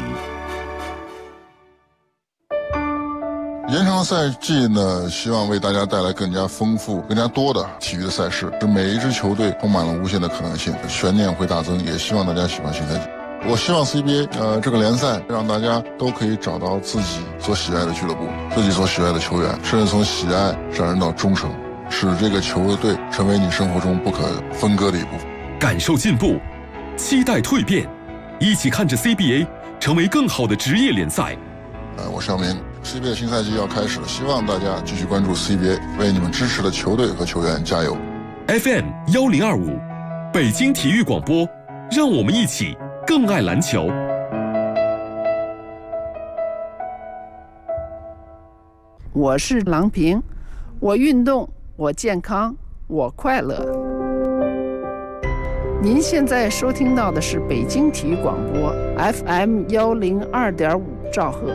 延长赛季呢，希望为大家带来更加丰富、更加多的体育的赛事，使每一支球队充满了无限的可能性，悬念会大增。也希望大家喜欢新赛季。我希望 CBA 这个联赛让大家都可以找到自己所喜爱的俱乐部、自己所喜爱的球员，甚至从喜爱上升到忠诚，使这个球队成为你生活中不可分割的一部分。 感受进步，期待蜕变，一起看着 CBA 成为更好的职业联赛。 我是姚明。CBA 新赛季要开始了，希望大家继续关注 CBA， 为你们支持的球队和球员加油。 FM 1025，北京体育广播，让我们一起更爱篮球。 我是郎平，我运动，我健康，我快乐。您现在收听到的是北京体育广播 FM 102.5兆赫。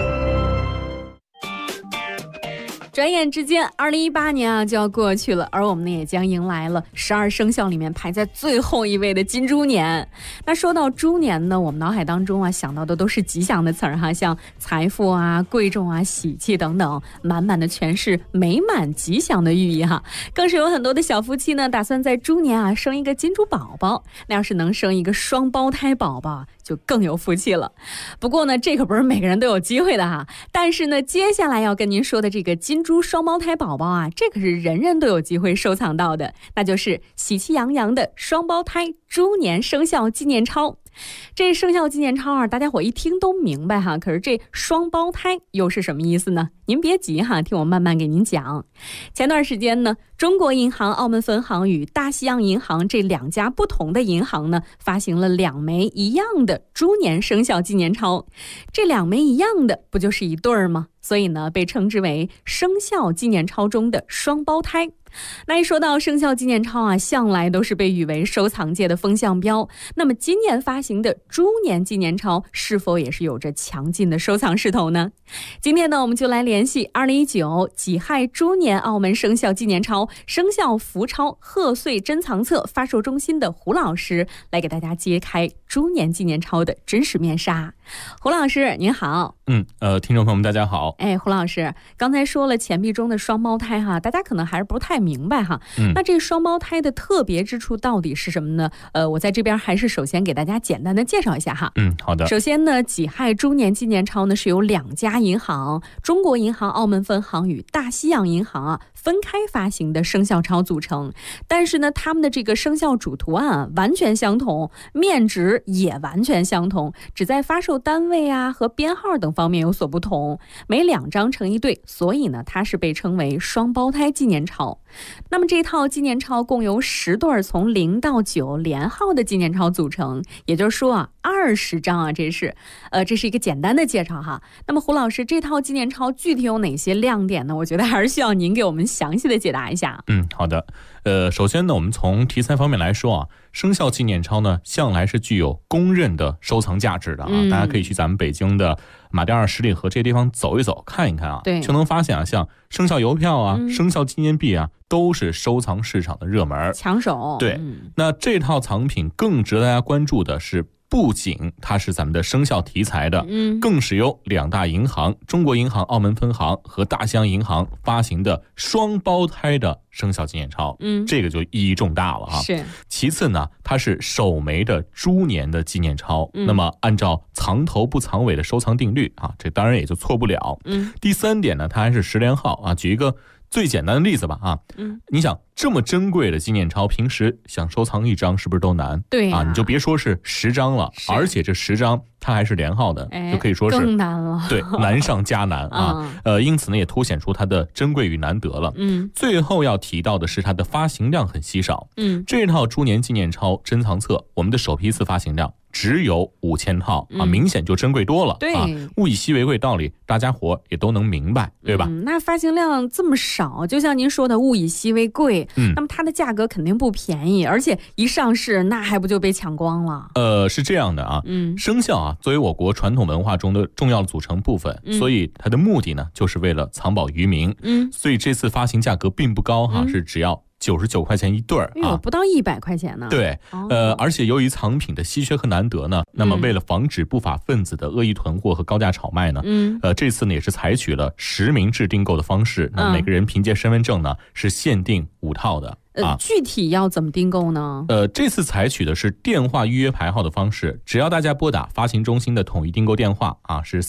转眼之间，2018年啊就要过去了，而我们呢也将迎来了12生肖里面排在最后一位的金猪年。那说到猪年呢，我们脑海当中啊想到的都是吉祥的词儿哈，像财富啊、贵重啊、喜气等等，满满的全是美满吉祥的寓意哈。更是有很多的小夫妻呢，打算在猪年啊生一个金猪宝宝。那要是能生一个双胞胎宝宝，就更有福气了。不过呢，这可不是每个人都有机会的哈。但是呢，接下来要跟您说的这个金猪双胞胎宝宝啊，这可是人人都有机会收藏到的，那就是喜气洋洋的双胞胎猪年生肖纪念钞。这生肖纪念钞啊，大家伙一听都明白哈，可是这双胞胎又是什么意思呢？您别急哈，听我慢慢给您讲。前段时间呢，中国银行澳门分行与大西洋银行这两家不同的银行呢，发行了2枚一样的猪年生肖纪念钞。这2枚一样的，不就是一对儿吗？所以呢，被称之为生肖纪念钞中的双胞胎。那一说到生肖纪念钞啊，向来都是被誉为收藏界的风向标。那么今年发行的猪年纪念钞是否也是有着强劲的收藏势头呢？今天呢，我们就来联系2019己亥猪年澳门生肖纪念钞生肖福钞贺岁珍藏册发售中心的胡老师，来给大家揭开猪年纪念钞的真实面纱。胡老师您好。 听众朋友们大家好。 胡老师刚才说了钱币中的双胞胎哈，大家可能还是不太明白哈。那这双胞胎的特别之处到底是什么呢？我在这边还是首先给大家简单的介绍一下哈。 好的。 首先呢，己亥猪年纪念钞呢是由2家银行，中国银行澳门分行与大西洋银行啊分开发行的生肖钞组成，但是呢，他们的这个生肖主图案啊完全相同，面值也完全相同，只在发售单位啊和编号等方面有所不同，每2张成一对，所以呢，它是被称为双胞胎纪念钞。那么这套纪念钞共由10对从0到9连号的纪念钞组成，也就是说啊，20张啊，这是一个简单的介绍哈。那么胡老师，这套纪念钞具体有哪些亮点呢？我觉得还是需要您给我们详细的解答一下。 好的。首先呢，我们从题材方面来说啊，生肖纪念钞呢，向来是具有公认的收藏价值的啊。大家可以去咱们北京的马甸二十里河这些地方走一走，看一看啊，就能发现啊，像生肖邮票啊、生肖纪念币啊，都是收藏市场的热门抢手。 对，那这套藏品更值得大家关注的是，不仅它是咱们的生肖题材的，更是由2大银行，中国银行澳门分行和大西洋银行发行的双胞胎的生肖纪念钞。这个就意义重大了哈。 是。 其次呢，它是首枚的猪年的纪念钞，那么按照藏头不藏尾的收藏定律啊，这当然也就错不了。第3点呢，它还是10连号啊。举一个最简单的例子吧啊，你想这么珍贵的纪念钞，平时想收藏1张是不是都难？ 对啊，你就别说是10张了，而且这10张它还是连号的，就可以说是更难了。 对，难上加难啊。因此呢，也凸显出它的珍贵与难得了。最后要提到的是它的发行量很稀少。这套猪年纪念钞珍藏册，我们的首批次发行量只有5000套啊，明显就珍贵多了。 对， 物以稀为贵道理，大家伙也都能明白，对吧？ 那发行量这么少，就像您说的，物以稀为贵，那么它的价格肯定不便宜，而且一上市，那还不就被抢光了？ 是这样的啊，生肖啊，作为我国传统文化中的重要组成部分，所以它的目的呢，就是为了藏宝于民。所以这次发行价格并不高哈，是只要99块钱一对啊， 不到100块钱呢。 对，而且由于藏品的稀缺和难得呢，那么为了防止不法分子的恶意囤货和高价炒卖呢，这次呢也是采取了实名制订购的方式，那每个人凭借身份证呢是限定5套的。 具体要怎么订购呢？ 这次采取的是电话预约排号的方式，只要大家拨打发行中心的统一订购电话啊，是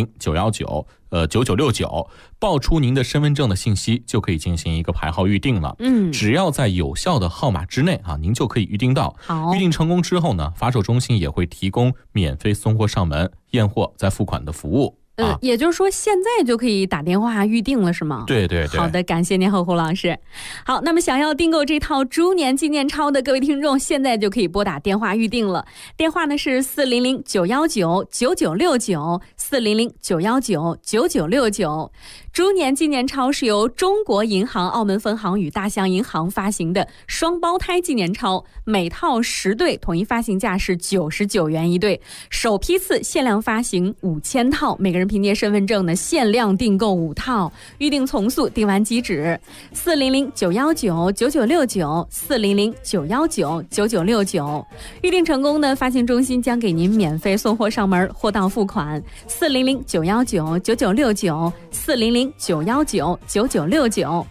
400-919-9969，报出您的身份证的信息，就可以进行一个排号预定了。只要在有效的号码之内啊，您就可以预定到。预定成功之后呢，发售中心也会提供免费送货上门、验货再付款的服务。 也就是说现在就可以打电话预定了是吗？ 对对对。 好的，感谢您胡老师。好，那么想要订购这套猪年纪念钞的各位听众，现在就可以拨打电话预定了。电话呢是400-919-9969 400-919-9969。猪年纪念钞是由中国银行澳门分行与大象银行发行的双胞胎纪念钞，每套10对，统一发行价是99元一对。首批次限量发行5000套，每个人凭借身份证呢限量订购5套，预定从速，订完即止。400-919-9969 400-919-9969。预定成功呢，发行中心将给您免费送货上门，货到付款。400-919-9969 400-919-9969。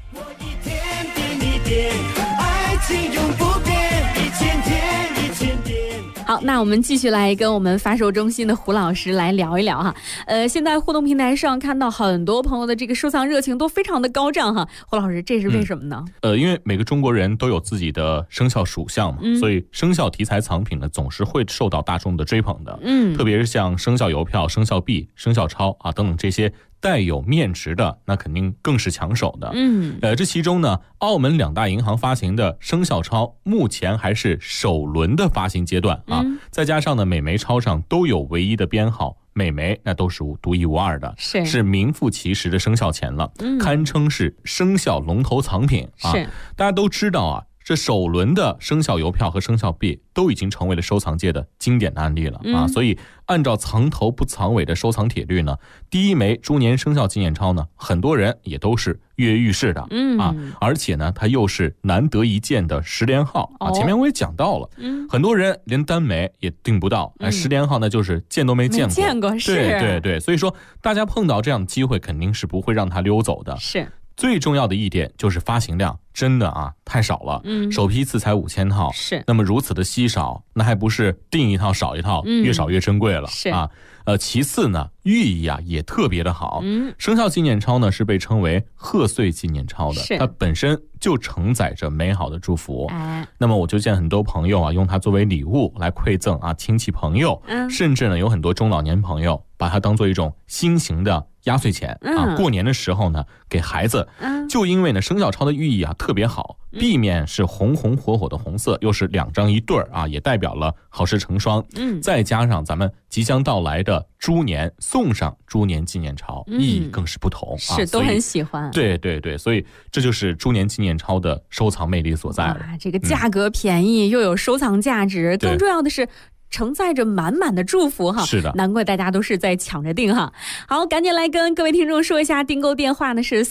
好，那我们继续来跟我们发售中心的胡老师来聊一聊哈。现在互动平台上看到很多朋友的这个收藏热情都非常的高涨哈。胡老师，这是为什么呢？ 因为每个中国人都有自己的生肖属相嘛，所以生肖题材藏品呢总是会受到大众的追捧的。特别是像生肖邮票、生肖币、生肖钞啊等等这些带有面值的，那肯定更是抢手的。这其中呢，澳门2大银行发行的生肖钞目前还是首轮的发行阶段啊，再加上呢每枚钞上都有唯一的编号，每枚那都是独一无二的，是名副其实的生肖钱了，堪称是生肖龙头藏品啊。大家都知道啊，这首轮的生肖邮票和生肖币都已经成为了收藏界的经典的案例了啊，所以按照藏头不藏尾的收藏铁律呢，第一枚猪年生肖纪念钞呢，很多人也都是跃跃欲试的啊，而且呢，它又是难得一见的10连号啊。前面我也讲到了，很多人连单枚也订不到，10连号呢就是见都没见过，对对对，所以说大家碰到这样的机会，肯定是不会让它溜走的。 是。 最重要的一点就是发行量真的啊太少了，首批次才5000套， 是。 那么如此的稀少，那还不是订一套少一套，越少越珍贵了啊。其次呢，寓意啊也特别的好。生肖纪念钞呢是被称为贺岁纪念钞的，它本身就承载着美好的祝福。那么我就见很多朋友啊用它作为礼物来馈赠啊亲戚朋友，甚至呢有很多中老年朋友把它当做一种新型的压岁钱啊，过年的时候呢给孩子。就因为呢生肖钞的寓意啊特别好，避免是红红火火的红色，又是2张一对啊，也代表了好事成双。再加上咱们即将到来的猪年，送上猪年纪念钞，意义更是不同啊， 是都很喜欢。 对对对，所以这就是猪年纪念钞的收藏魅力所在了。 这个价格便宜，又有收藏价值，更重要的是承载着满满的祝福哈， 是的， 难怪大家都是在抢着订哈。好，赶紧来跟各位听众说一下，订购电话呢是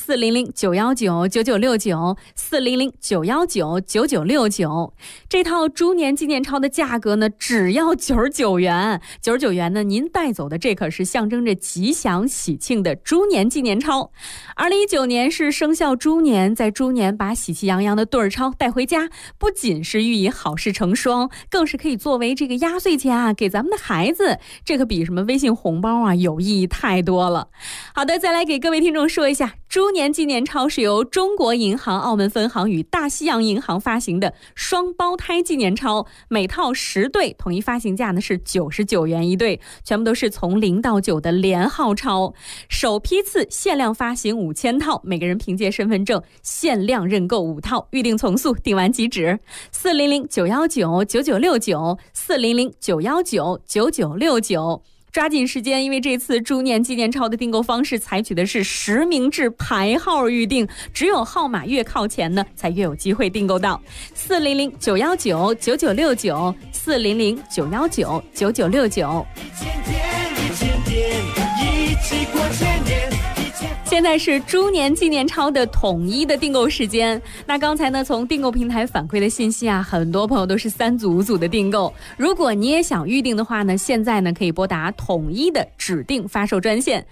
400-919-9969 400-919-9969。这套猪年纪念钞的价格呢只要99元，99元呢您带走的这可是象征着吉祥喜庆的猪年纪念钞。2019年是生肖猪年，在猪年把喜气洋洋的对儿钞带回家，不仅是寓意好事成双，更是可以作为这个压岁钱啊给咱们的孩子，这可比什么微信红包啊有意义太多了。好的，再来给各位听众说一下， 猪年纪念钞是由中国银行澳门分行与大西洋银行发行的双胞胎纪念钞，每套10对，统一发行价呢是99元一对，全部都是从0到9的连号钞。首批次限量发行5000套，每个人凭借身份证限量认购5套，预订从速，订完即止。400-919-9969，400-919-9969。抓紧时间，因为这次猪年纪念钞的订购方式采取的是实名制排号预订，只有号码越靠前呢，才越有机会订购到。400-919-9969，400-919-9969。现在是猪年纪念钞的统一的订购时间。那刚才呢，从订购平台反馈的信息啊，很多朋友都是3组5组的订购。如果你也想预定的话呢，现在呢可以拨打统一的指定发售专线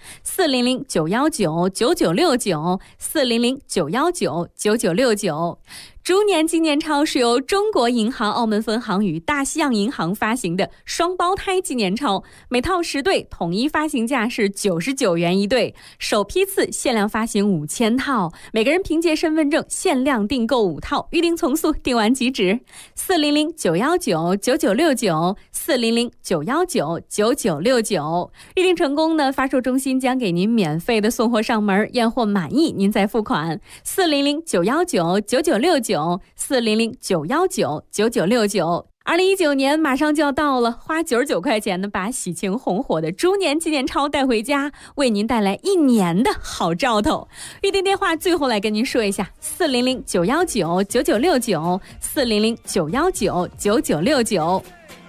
400-919-9969，400-919-9969。猪年纪念钞是由中国银行澳门分行与大西洋银行发行的双胞胎纪念钞，每套10对，统一发行价是99元一对，首批次限量发行5000套，每个人凭借身份证限量订购5套，预订从速，订完即止。400-919-9969，400-919-9969。预订成功呢，发售中心将给您免费的送货上门，验货满意您再付款。400-919-9969，400-919-9969。2019年马上就要到了，花99块钱呢，把喜庆红火的猪年纪念钞带回家，为您带来1年的好兆头。预订电话最后来跟您说一下：400-919-9969，400-919-9969。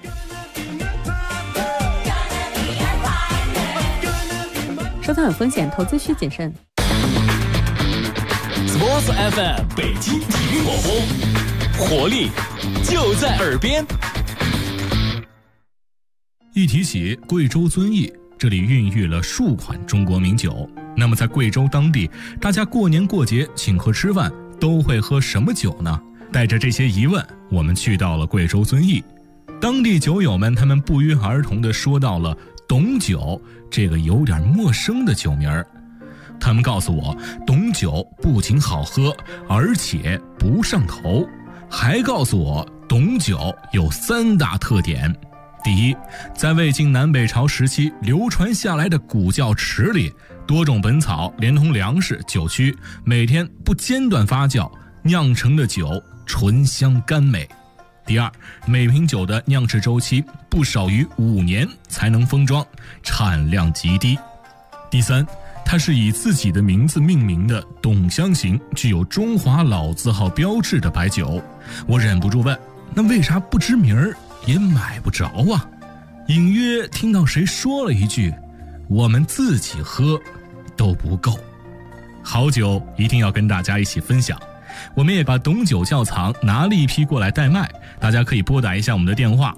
收藏有风险，投资需谨慎。 Sports FM 北京体育广播，活力就在耳边。 一提起贵州遵义，这里孕育了数款中国名酒。那么在贵州当地，大家过年过节请客吃饭都会喝什么酒呢？带着这些疑问，我们去到了贵州遵义。当地酒友们他们不约而同地说到了董酒这个有点陌生的酒名儿。他们告诉我，董酒不仅好喝，而且不上头，还告诉我董酒有3大特点。第一，在魏晋南北朝时期流传下来的古窖池里，多种本草连同粮食、酒曲，每天不间断发酵，酿成的酒醇香甘美。第二，每瓶酒的酿制周期不少于5年才能封装，产量极低。第三，它是以自己的名字命名的董香型，具有中华老字号标志的白酒。我忍不住问，那为啥不知名儿也买不着啊？隐约听到谁说了一句，我们自己喝都不够。好酒一定要跟大家一起分享。我们也把董酒窖藏拿了一批过来代卖，大家可以拨打一下我们的电话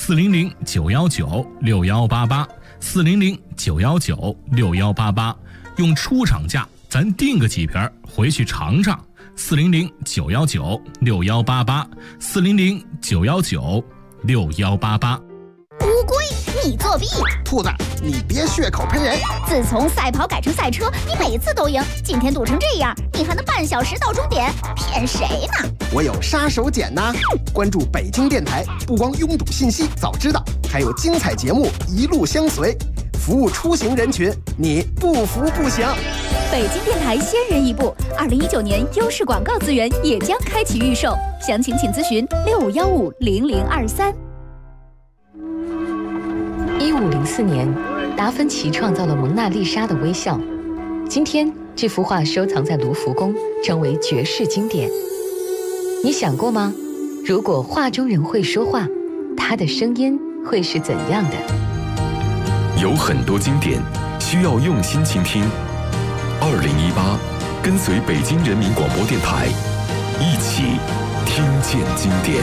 400-919-6188，400-919-6188，用出厂价咱订个几瓶回去尝尝。400-919-6188，400-919-6188。 乌龟，你作弊！ 兔子，你别血口喷人！ 自从赛跑改成赛车，你每次都赢，今天赌成这样，你还能半小时到终点，骗谁呢？ 我有杀手锏呐！关注北京电台，不光拥堵信息早知道，还有精彩节目一路相随，服务出行人群，你不服不行。 北京电台先人一步，2019年优势广告资源也将开启预售，详情请咨询65150023。 1504年，达芬奇创造了蒙娜丽莎的微笑。今天，这幅画收藏在卢浮宫，成为绝世经典。你想过吗？如果画中人会说话，他的声音会是怎样的？ 有很多经典需要用心倾听。2018，跟随北京人民广播电台，一起听见经典。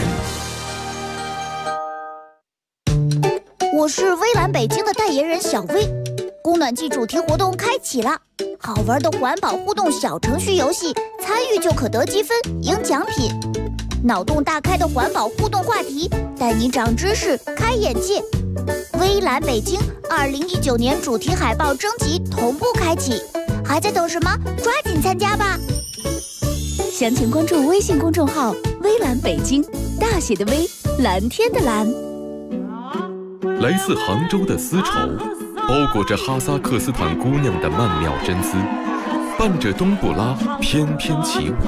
我是微蓝北京的代言人小薇，供暖季主题活动开启了，好玩的环保互动小程序游戏，参与就可得积分赢奖品。脑洞大开的环保互动话题，带你长知识开眼界。微蓝北京2019年主题海报征集同步开启还在等什么？抓紧参加吧！ 详情关注微信公众号“微蓝北京”，大写的微，蓝天的蓝。 来自杭州的丝绸，包裹着哈萨克斯坦姑娘的曼妙真姿，伴着冬不拉翩翩起舞。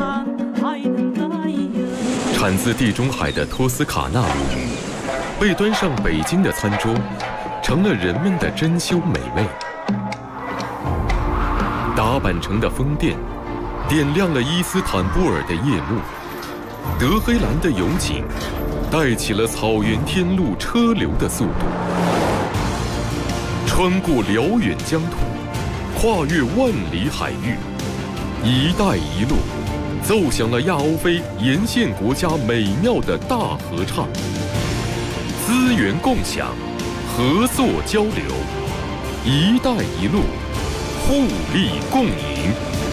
产自地中海的托斯卡纳鲈鱼，被端上北京的餐桌，成了人们的珍馐美味。达坂城的风电，点亮了伊斯坦布尔的夜幕。德黑兰的勇景，带起了草原天路车流的速度。穿过辽远疆土，跨越万里海域，“一带一路”奏响了亚欧非沿线国家美妙的大合唱。资源共享，合作交流，“一带一路”互利共赢。